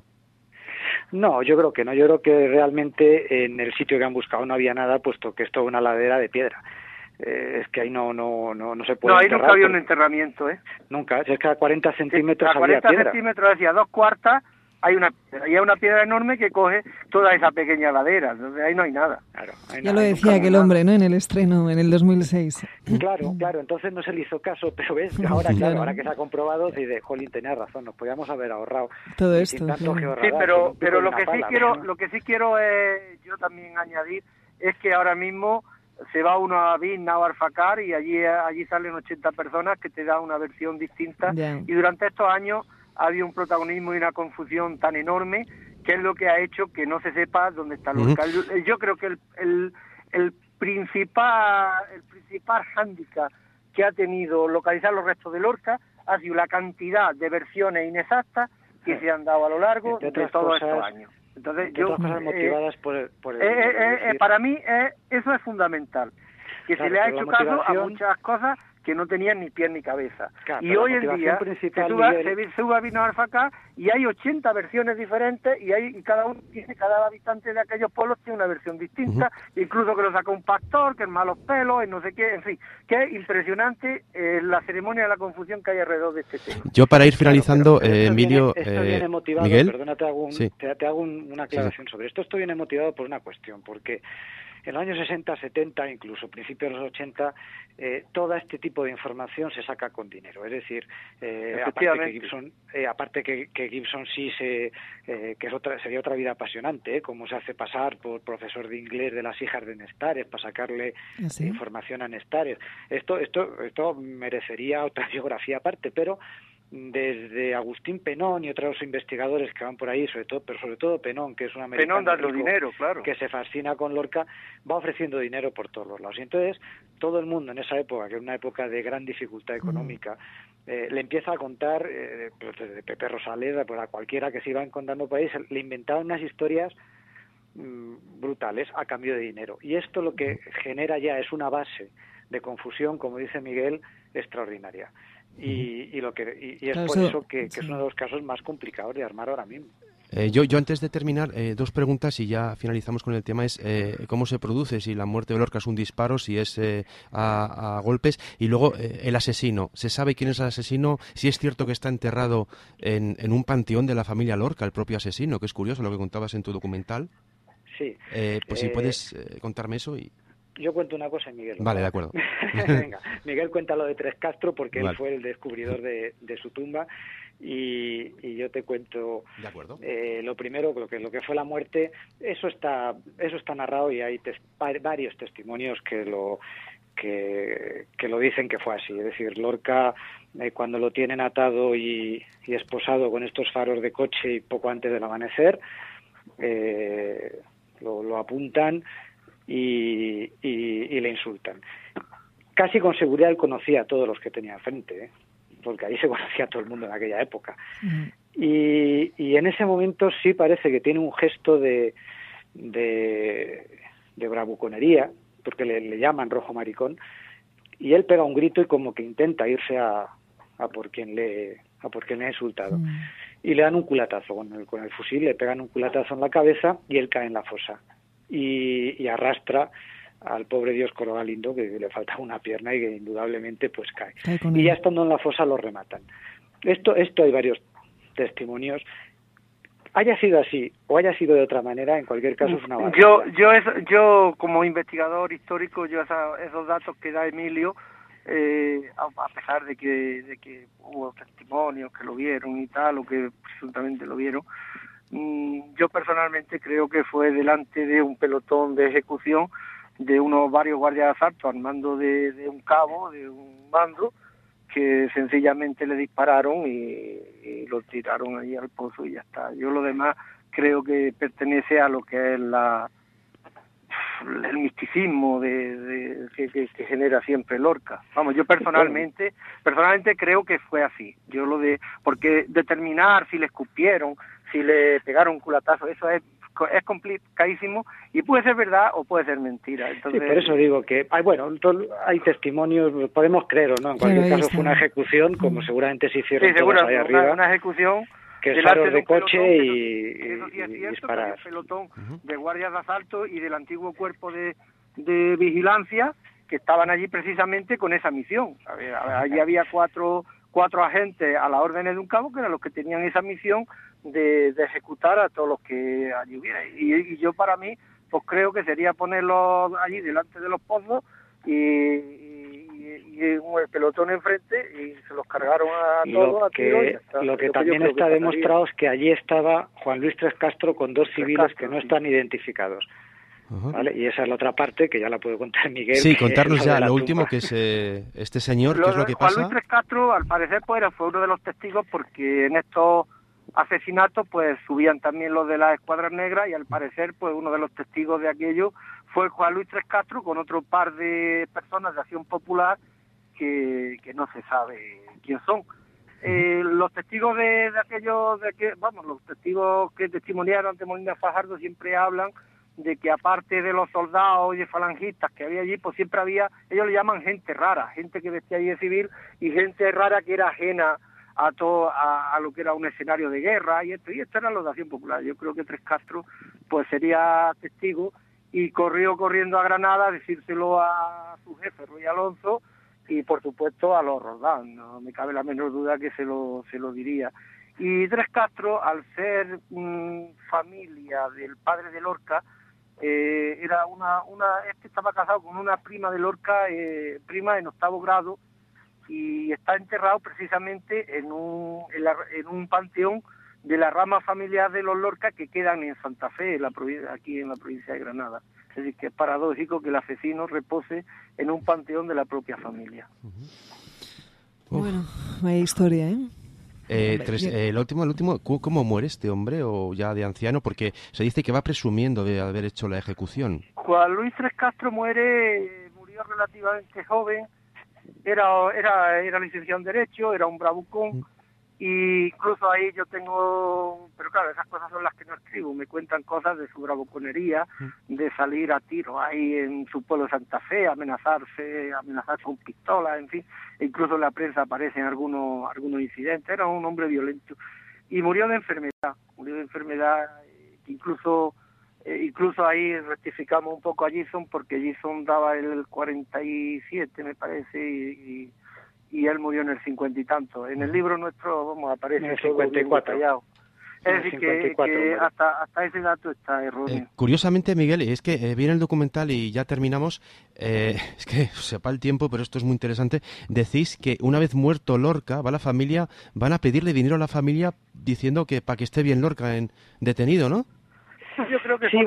No, yo creo que no. Yo creo que realmente en el sitio que han buscado no había nada, puesto que esto es una ladera de piedra. Es que ahí no se puede. No, ahí nunca había un enterramiento, ¿eh? Nunca. Es que a 40 centímetros a 40 había piedra. centímetros hacia 2/4 hay una piedra enorme que coge toda esa pequeña ladera. Entonces ahí no hay nada. Claro, ya lo decía aquel hombre, ¿no?, en el estreno, en el 2006. Claro, entonces no se le hizo caso, pero ves, ahora que se ha comprobado, se dice, jolín, tenía razón, nos podíamos haber ahorrado todo esto. Sí, pero lo que sí quiero yo también añadir es que ahora mismo se va uno a Biznar o a Alfacar y allí salen 80 personas que te dan una versión distinta. Y durante estos años ha habido un protagonismo y una confusión tan enorme que es lo que ha hecho que no se sepa dónde está Lorca. Yo creo que el principal hándicap que ha tenido localizar los restos de Lorca ha sido la cantidad de versiones inexactas que se han dado a lo largo de todos estos años. Entonces, todas cosas motivadas por el para mí eso es fundamental, que se le ha hecho caso a muchas cosas que no tenían ni pie ni cabeza. Claro, y hoy en día Miguel, se sube a Vino Alfa K y hay 80 versiones diferentes y cada habitante de aquellos pueblos tiene una versión distinta, incluso que lo saca un pastor, que es malos pelos, en no sé qué, en fin, que es impresionante la ceremonia de la confusión que hay alrededor de este tema. Yo para ir finalizando, Emilio, esto viene motivado, Miguel, perdona, te hago una aclaración sobre esto. Esto viene motivado por una cuestión, porque en los años 60, 70, incluso principios de los 80, todo este tipo de información se saca con dinero. Es decir, aparte que Gibson sí sería otra vida apasionante, como se hace pasar por profesor de inglés de las hijas de Nestares para sacarle información a Nestares. Esto merecería otra biografía aparte, pero desde Agustín Penón y otros investigadores que van por ahí, sobre todo Penón, que es un americano dinero, claro, que se fascina con Lorca, va ofreciendo dinero por todos los lados. Y entonces todo el mundo en esa época, que es una época de gran dificultad económica, le empieza a contar, desde Pepe Rosaleda, pues a cualquiera que se iba encontrando por ahí, le inventaban unas historias brutales a cambio de dinero. Y esto lo que genera ya es una base de confusión, como dice Miguel, extraordinaria. Y es por eso que es uno de los casos más complicados de armar ahora mismo. Yo antes de terminar, dos preguntas y ya finalizamos con el tema. Es cómo se produce, si la muerte de Lorca es un disparo, si es a golpes, y luego el asesino. ¿Se sabe quién es el asesino? Si es cierto que está enterrado en un panteón de la familia Lorca, el propio asesino, que es curioso lo que contabas en tu documental. Sí. Pues si puedes contarme eso. Yo cuento una cosa, Miguel. Vale, de acuerdo. Venga, Miguel cuenta lo de Tres Castro porque vale. Él fue el descubridor de su tumba y yo te cuento de acuerdo. Lo primero, lo que fue la muerte. Eso está narrado y hay varios testimonios que lo dicen que fue así. Es decir, Lorca, cuando lo tienen atado y esposado con estos faros de coche y poco antes del amanecer, lo apuntan y le insultan. Casi con seguridad él conocía a todos los que tenía enfrente, porque ahí se conocía a todo el mundo en aquella época. Y en ese momento sí parece que tiene un gesto de bravuconería, porque le llaman rojo maricón, y él pega un grito y como que intenta irse a por quien le ha insultado. Y le dan un culatazo con el fusil, le pegan un culatazo en la cabeza y él cae en la fosa. Y arrastra al pobre Dioscoro Galindo, que le falta una pierna y que indudablemente pues cae. Y ya estando en la fosa lo rematan. Esto hay varios testimonios. Haya sido así o haya sido de otra manera, en cualquier caso es una barbaridad. Yo como investigador histórico, esos datos que da Emilio, a pesar de que hubo testimonios que lo vieron y tal, o que presuntamente lo vieron, yo personalmente creo que fue delante de un pelotón de ejecución de varios guardias de asalto al mando de un cabo, de un mando, que sencillamente le dispararon y lo tiraron ahí al pozo y ya está. Yo lo demás creo que pertenece a lo que es el misticismo que genera siempre Lorca. Vamos, yo personalmente creo que fue así. Porque determinar si le escupieron, si le pegaron un culatazo, eso es complicadísimo y puede ser verdad o puede ser mentira. Entonces, sí, por eso digo que hay testimonios, podemos creer o no, en cualquier caso fue una ejecución, como seguramente se hicieron todas ahí arriba. Una ejecución que es faros de coche y disparar. Un pelotón de guardias de asalto y del antiguo cuerpo de vigilancia que estaban allí precisamente con esa misión. Allí había cuatro agentes a las órdenes de un cabo que eran los que tenían esa misión de ejecutar a todos los que allí hubiera. Y yo para mí, pues creo que sería ponerlos allí delante de los pozos y el pelotón enfrente y se los cargaron a todos a tiro y ya está. Lo que también está demostrado es que allí estaba Juan Luis Tres Castro con dos civiles que no están identificados. ¿Vale? Y esa es la otra parte que ya la puede contar Miguel. Sí, contarnos ya lo último, que es este señor, ¿qué es lo que pasa? Juan Luis Tres Castro, al parecer, fue uno de los testigos porque en estos asesinatos pues subían también los de las escuadras negras y al parecer pues uno de los testigos de aquello fue Juan Luis Tres Castro con otro par de personas de Acción Popular que no se sabe quién son. Los testigos de aquellos, los testigos que testimoniaron ante Molina Fajardo siempre hablan de que aparte de los soldados y de falangistas que había allí, pues siempre había, ellos le llaman gente rara, gente que vestía allí de civil y gente rara que era ajena a lo que era un escenario de guerra y esto era la Acción Popular. Yo creo que Tres Castro pues sería testigo y corrió corriendo a Granada a decírselo a su jefe, Ruy Alonso, y por supuesto a los Roldán, no me cabe la menor duda que se lo diría. Y Tres Castro, al ser familia del padre de Lorca, era estaba casado con una prima de Lorca, prima en 8º grado, y está enterrado precisamente en un panteón de la rama familiar de los Lorca que quedan en Santa Fe, aquí en la provincia de Granada. Es decir, que es paradójico que el asesino repose en un panteón de la propia familia. Bueno, vaya historia, ¿eh? El último, ¿cómo muere este hombre o ya de anciano? Porque se dice que va presumiendo de haber hecho la ejecución. Juan Luis Tres Castro murió relativamente joven, era licenciado en Derecho, era un bravucón, y incluso ahí yo tengo, pero claro, esas cosas son las que no escribo, me cuentan cosas de su bravuconería, de salir a tiro ahí en su pueblo de Santa Fe, amenazarse con pistolas, en fin, e incluso en la prensa aparecen algunos incidentes. Era un hombre violento y murió de enfermedad, incluso ahí rectificamos un poco a Gison, porque Gison daba el 47 me parece, y él murió en el 50 y tanto. En el libro nuestro, aparece en el 54. Detallado. Es decir, que hasta ese dato está erróneo. Curiosamente, Miguel, es que viene el documental y ya terminamos. Es que sepa el tiempo, pero esto es muy interesante. Decís que una vez muerto Lorca, van a pedirle dinero a la familia diciendo que para que esté bien Lorca detenido, ¿no? Yo creo que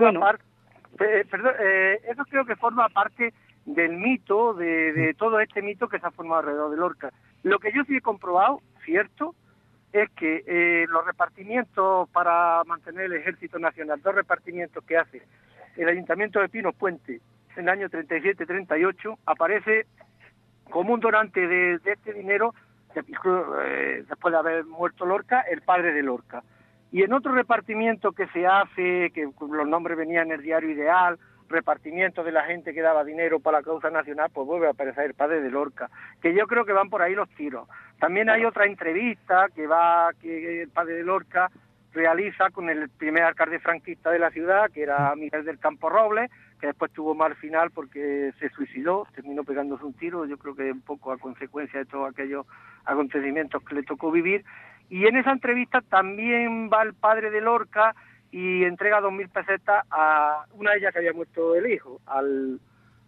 eso creo que forma parte del mito, de todo este mito que se ha formado alrededor de Lorca. Lo que yo sí he comprobado, cierto, es que los repartimientos para mantener el Ejército Nacional, 2 repartimientos que hace el Ayuntamiento de Pinos Puente en el año 37-38, aparece como un donante de este dinero, después de haber muerto Lorca, el padre de Lorca. Y en otro repartimiento que se hace, que los nombres venían en el diario Ideal, repartimiento de la gente que daba dinero para la causa nacional, pues vuelve a aparecer el padre de Lorca, que yo creo que van por ahí los tiros. También hay otra entrevista que el padre de Lorca realiza con el primer alcalde franquista de la ciudad, que era Miguel del Campo Robles, que después tuvo mal final porque se suicidó, terminó pegándose un tiro, yo creo que un poco a consecuencia de todos aquellos acontecimientos que le tocó vivir. Y en esa entrevista también va el padre de Lorca y entrega 2.000 pesetas a una de ellas que había muerto el hijo, al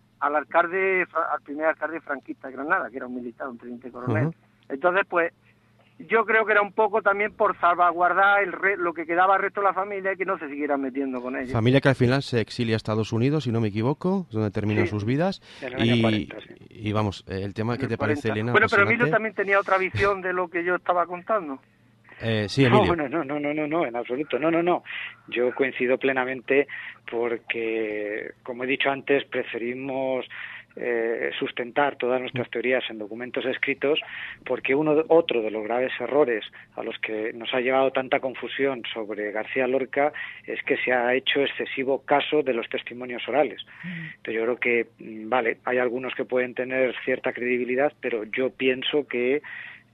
primer alcalde franquista de Granada, que era un militar, un teniente coronel. Entonces, pues, yo creo que era un poco también por salvaguardar lo que quedaba al resto de la familia y que no se siguieran metiendo con ellos. Familia que al final se exilia a Estados Unidos, si no me equivoco, es donde terminan sus vidas. En el año 40, y vamos, el tema que te parece, Elena. Bueno, pero Emilio también tenía otra visión de lo que yo estaba contando. Sí, Emilio. No, en absoluto, no. Yo coincido plenamente porque, como he dicho antes, preferimos sustentar todas nuestras teorías en documentos escritos, porque otro de los graves errores a los que nos ha llevado tanta confusión sobre García Lorca es que se ha hecho excesivo caso de los testimonios orales. Entonces yo creo que, vale, hay algunos que pueden tener cierta credibilidad, pero yo pienso que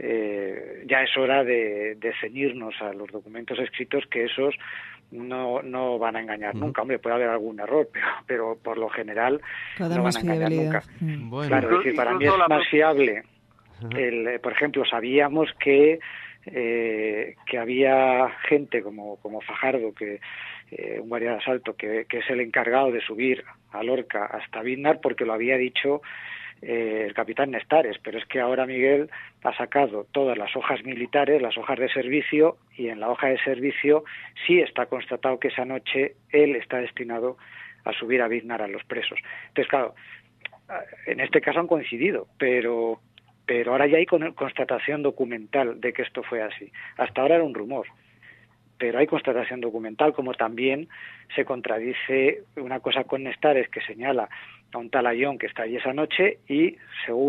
ya es hora de ceñirnos a los documentos escritos, que esos no van a engañar nunca. Hombre, puede haber algún error, pero por lo general no van a engañar nunca. Bueno. Claro, es decir, para mí es más fiable. Por ejemplo, sabíamos que había gente como Fajardo, un guardia de asalto, que es el encargado de subir a Lorca hasta Biznar, porque lo había dicho el capitán Nestares, pero es que ahora Miguel ha sacado todas las hojas militares, las hojas de servicio, y en la hoja de servicio sí está constatado que esa noche él está destinado a subir a Biznar a los presos. Entonces, claro, en este caso han coincidido, pero ahora ya hay constatación documental de que esto fue así. Hasta ahora era un rumor, pero hay constatación documental, como también se contradice una cosa con Nestares, que señala a un tal Ayón que está allí esa noche, y según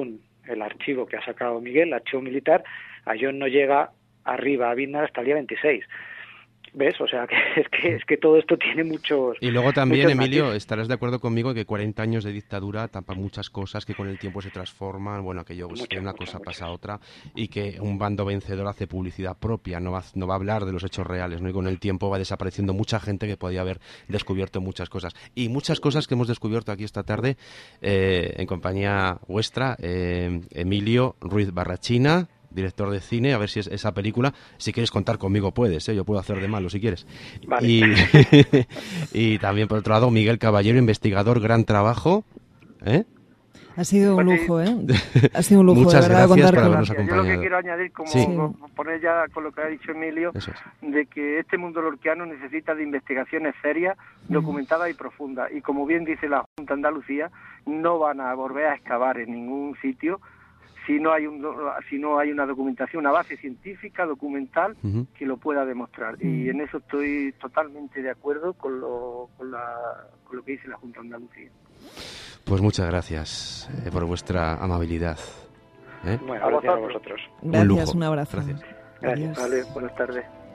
el archivo que ha sacado Miguel, el archivo militar, Ayllón no llega arriba a Vindar hasta el día 26. ¿Ves? O sea, es que todo esto tiene muchos... Y luego también, muchos Emilio, matices. estarás de acuerdo conmigo que 40 años de dictadura tapa muchas cosas que con el tiempo se transforman, bueno, aquello pues, de una cosa pasa a otra, y que un bando vencedor hace publicidad propia, no va a hablar de los hechos reales, ¿no? Y con el tiempo va desapareciendo mucha gente que podía haber descubierto muchas cosas. Y muchas cosas que hemos descubierto aquí esta tarde, en compañía vuestra, Emilio Ruiz Barrachina, director de cine, a ver si es esa película, si quieres contar conmigo puedes, yo puedo hacer de malo si quieres. Vale. Y también por otro lado Miguel Caballero, investigador, gran trabajo, Ha sido un Pues lujo, Ha sido un lujo, Muchas de verdad, gracias contar por con... habernos Yo lo acompañado. que quiero añadir, como Sí. poner ya con lo que ha dicho Emilio, Eso es. de que este mundo lorquiano necesita de investigaciones serias, documentadas y profundas. Y como bien dice la Junta de Andalucía, no van a volver a excavar en ningún sitio si no hay una documentación, una base científica, documental, Ujú. que lo pueda demostrar. Y en eso estoy totalmente de acuerdo con lo que dice la Junta de Andalucía. Pues muchas gracias por vuestra amabilidad. Bueno, gracias a vosotros. Un Gracias, lujo. un abrazo. Gracias. Gracias. Vale, buenas tardes.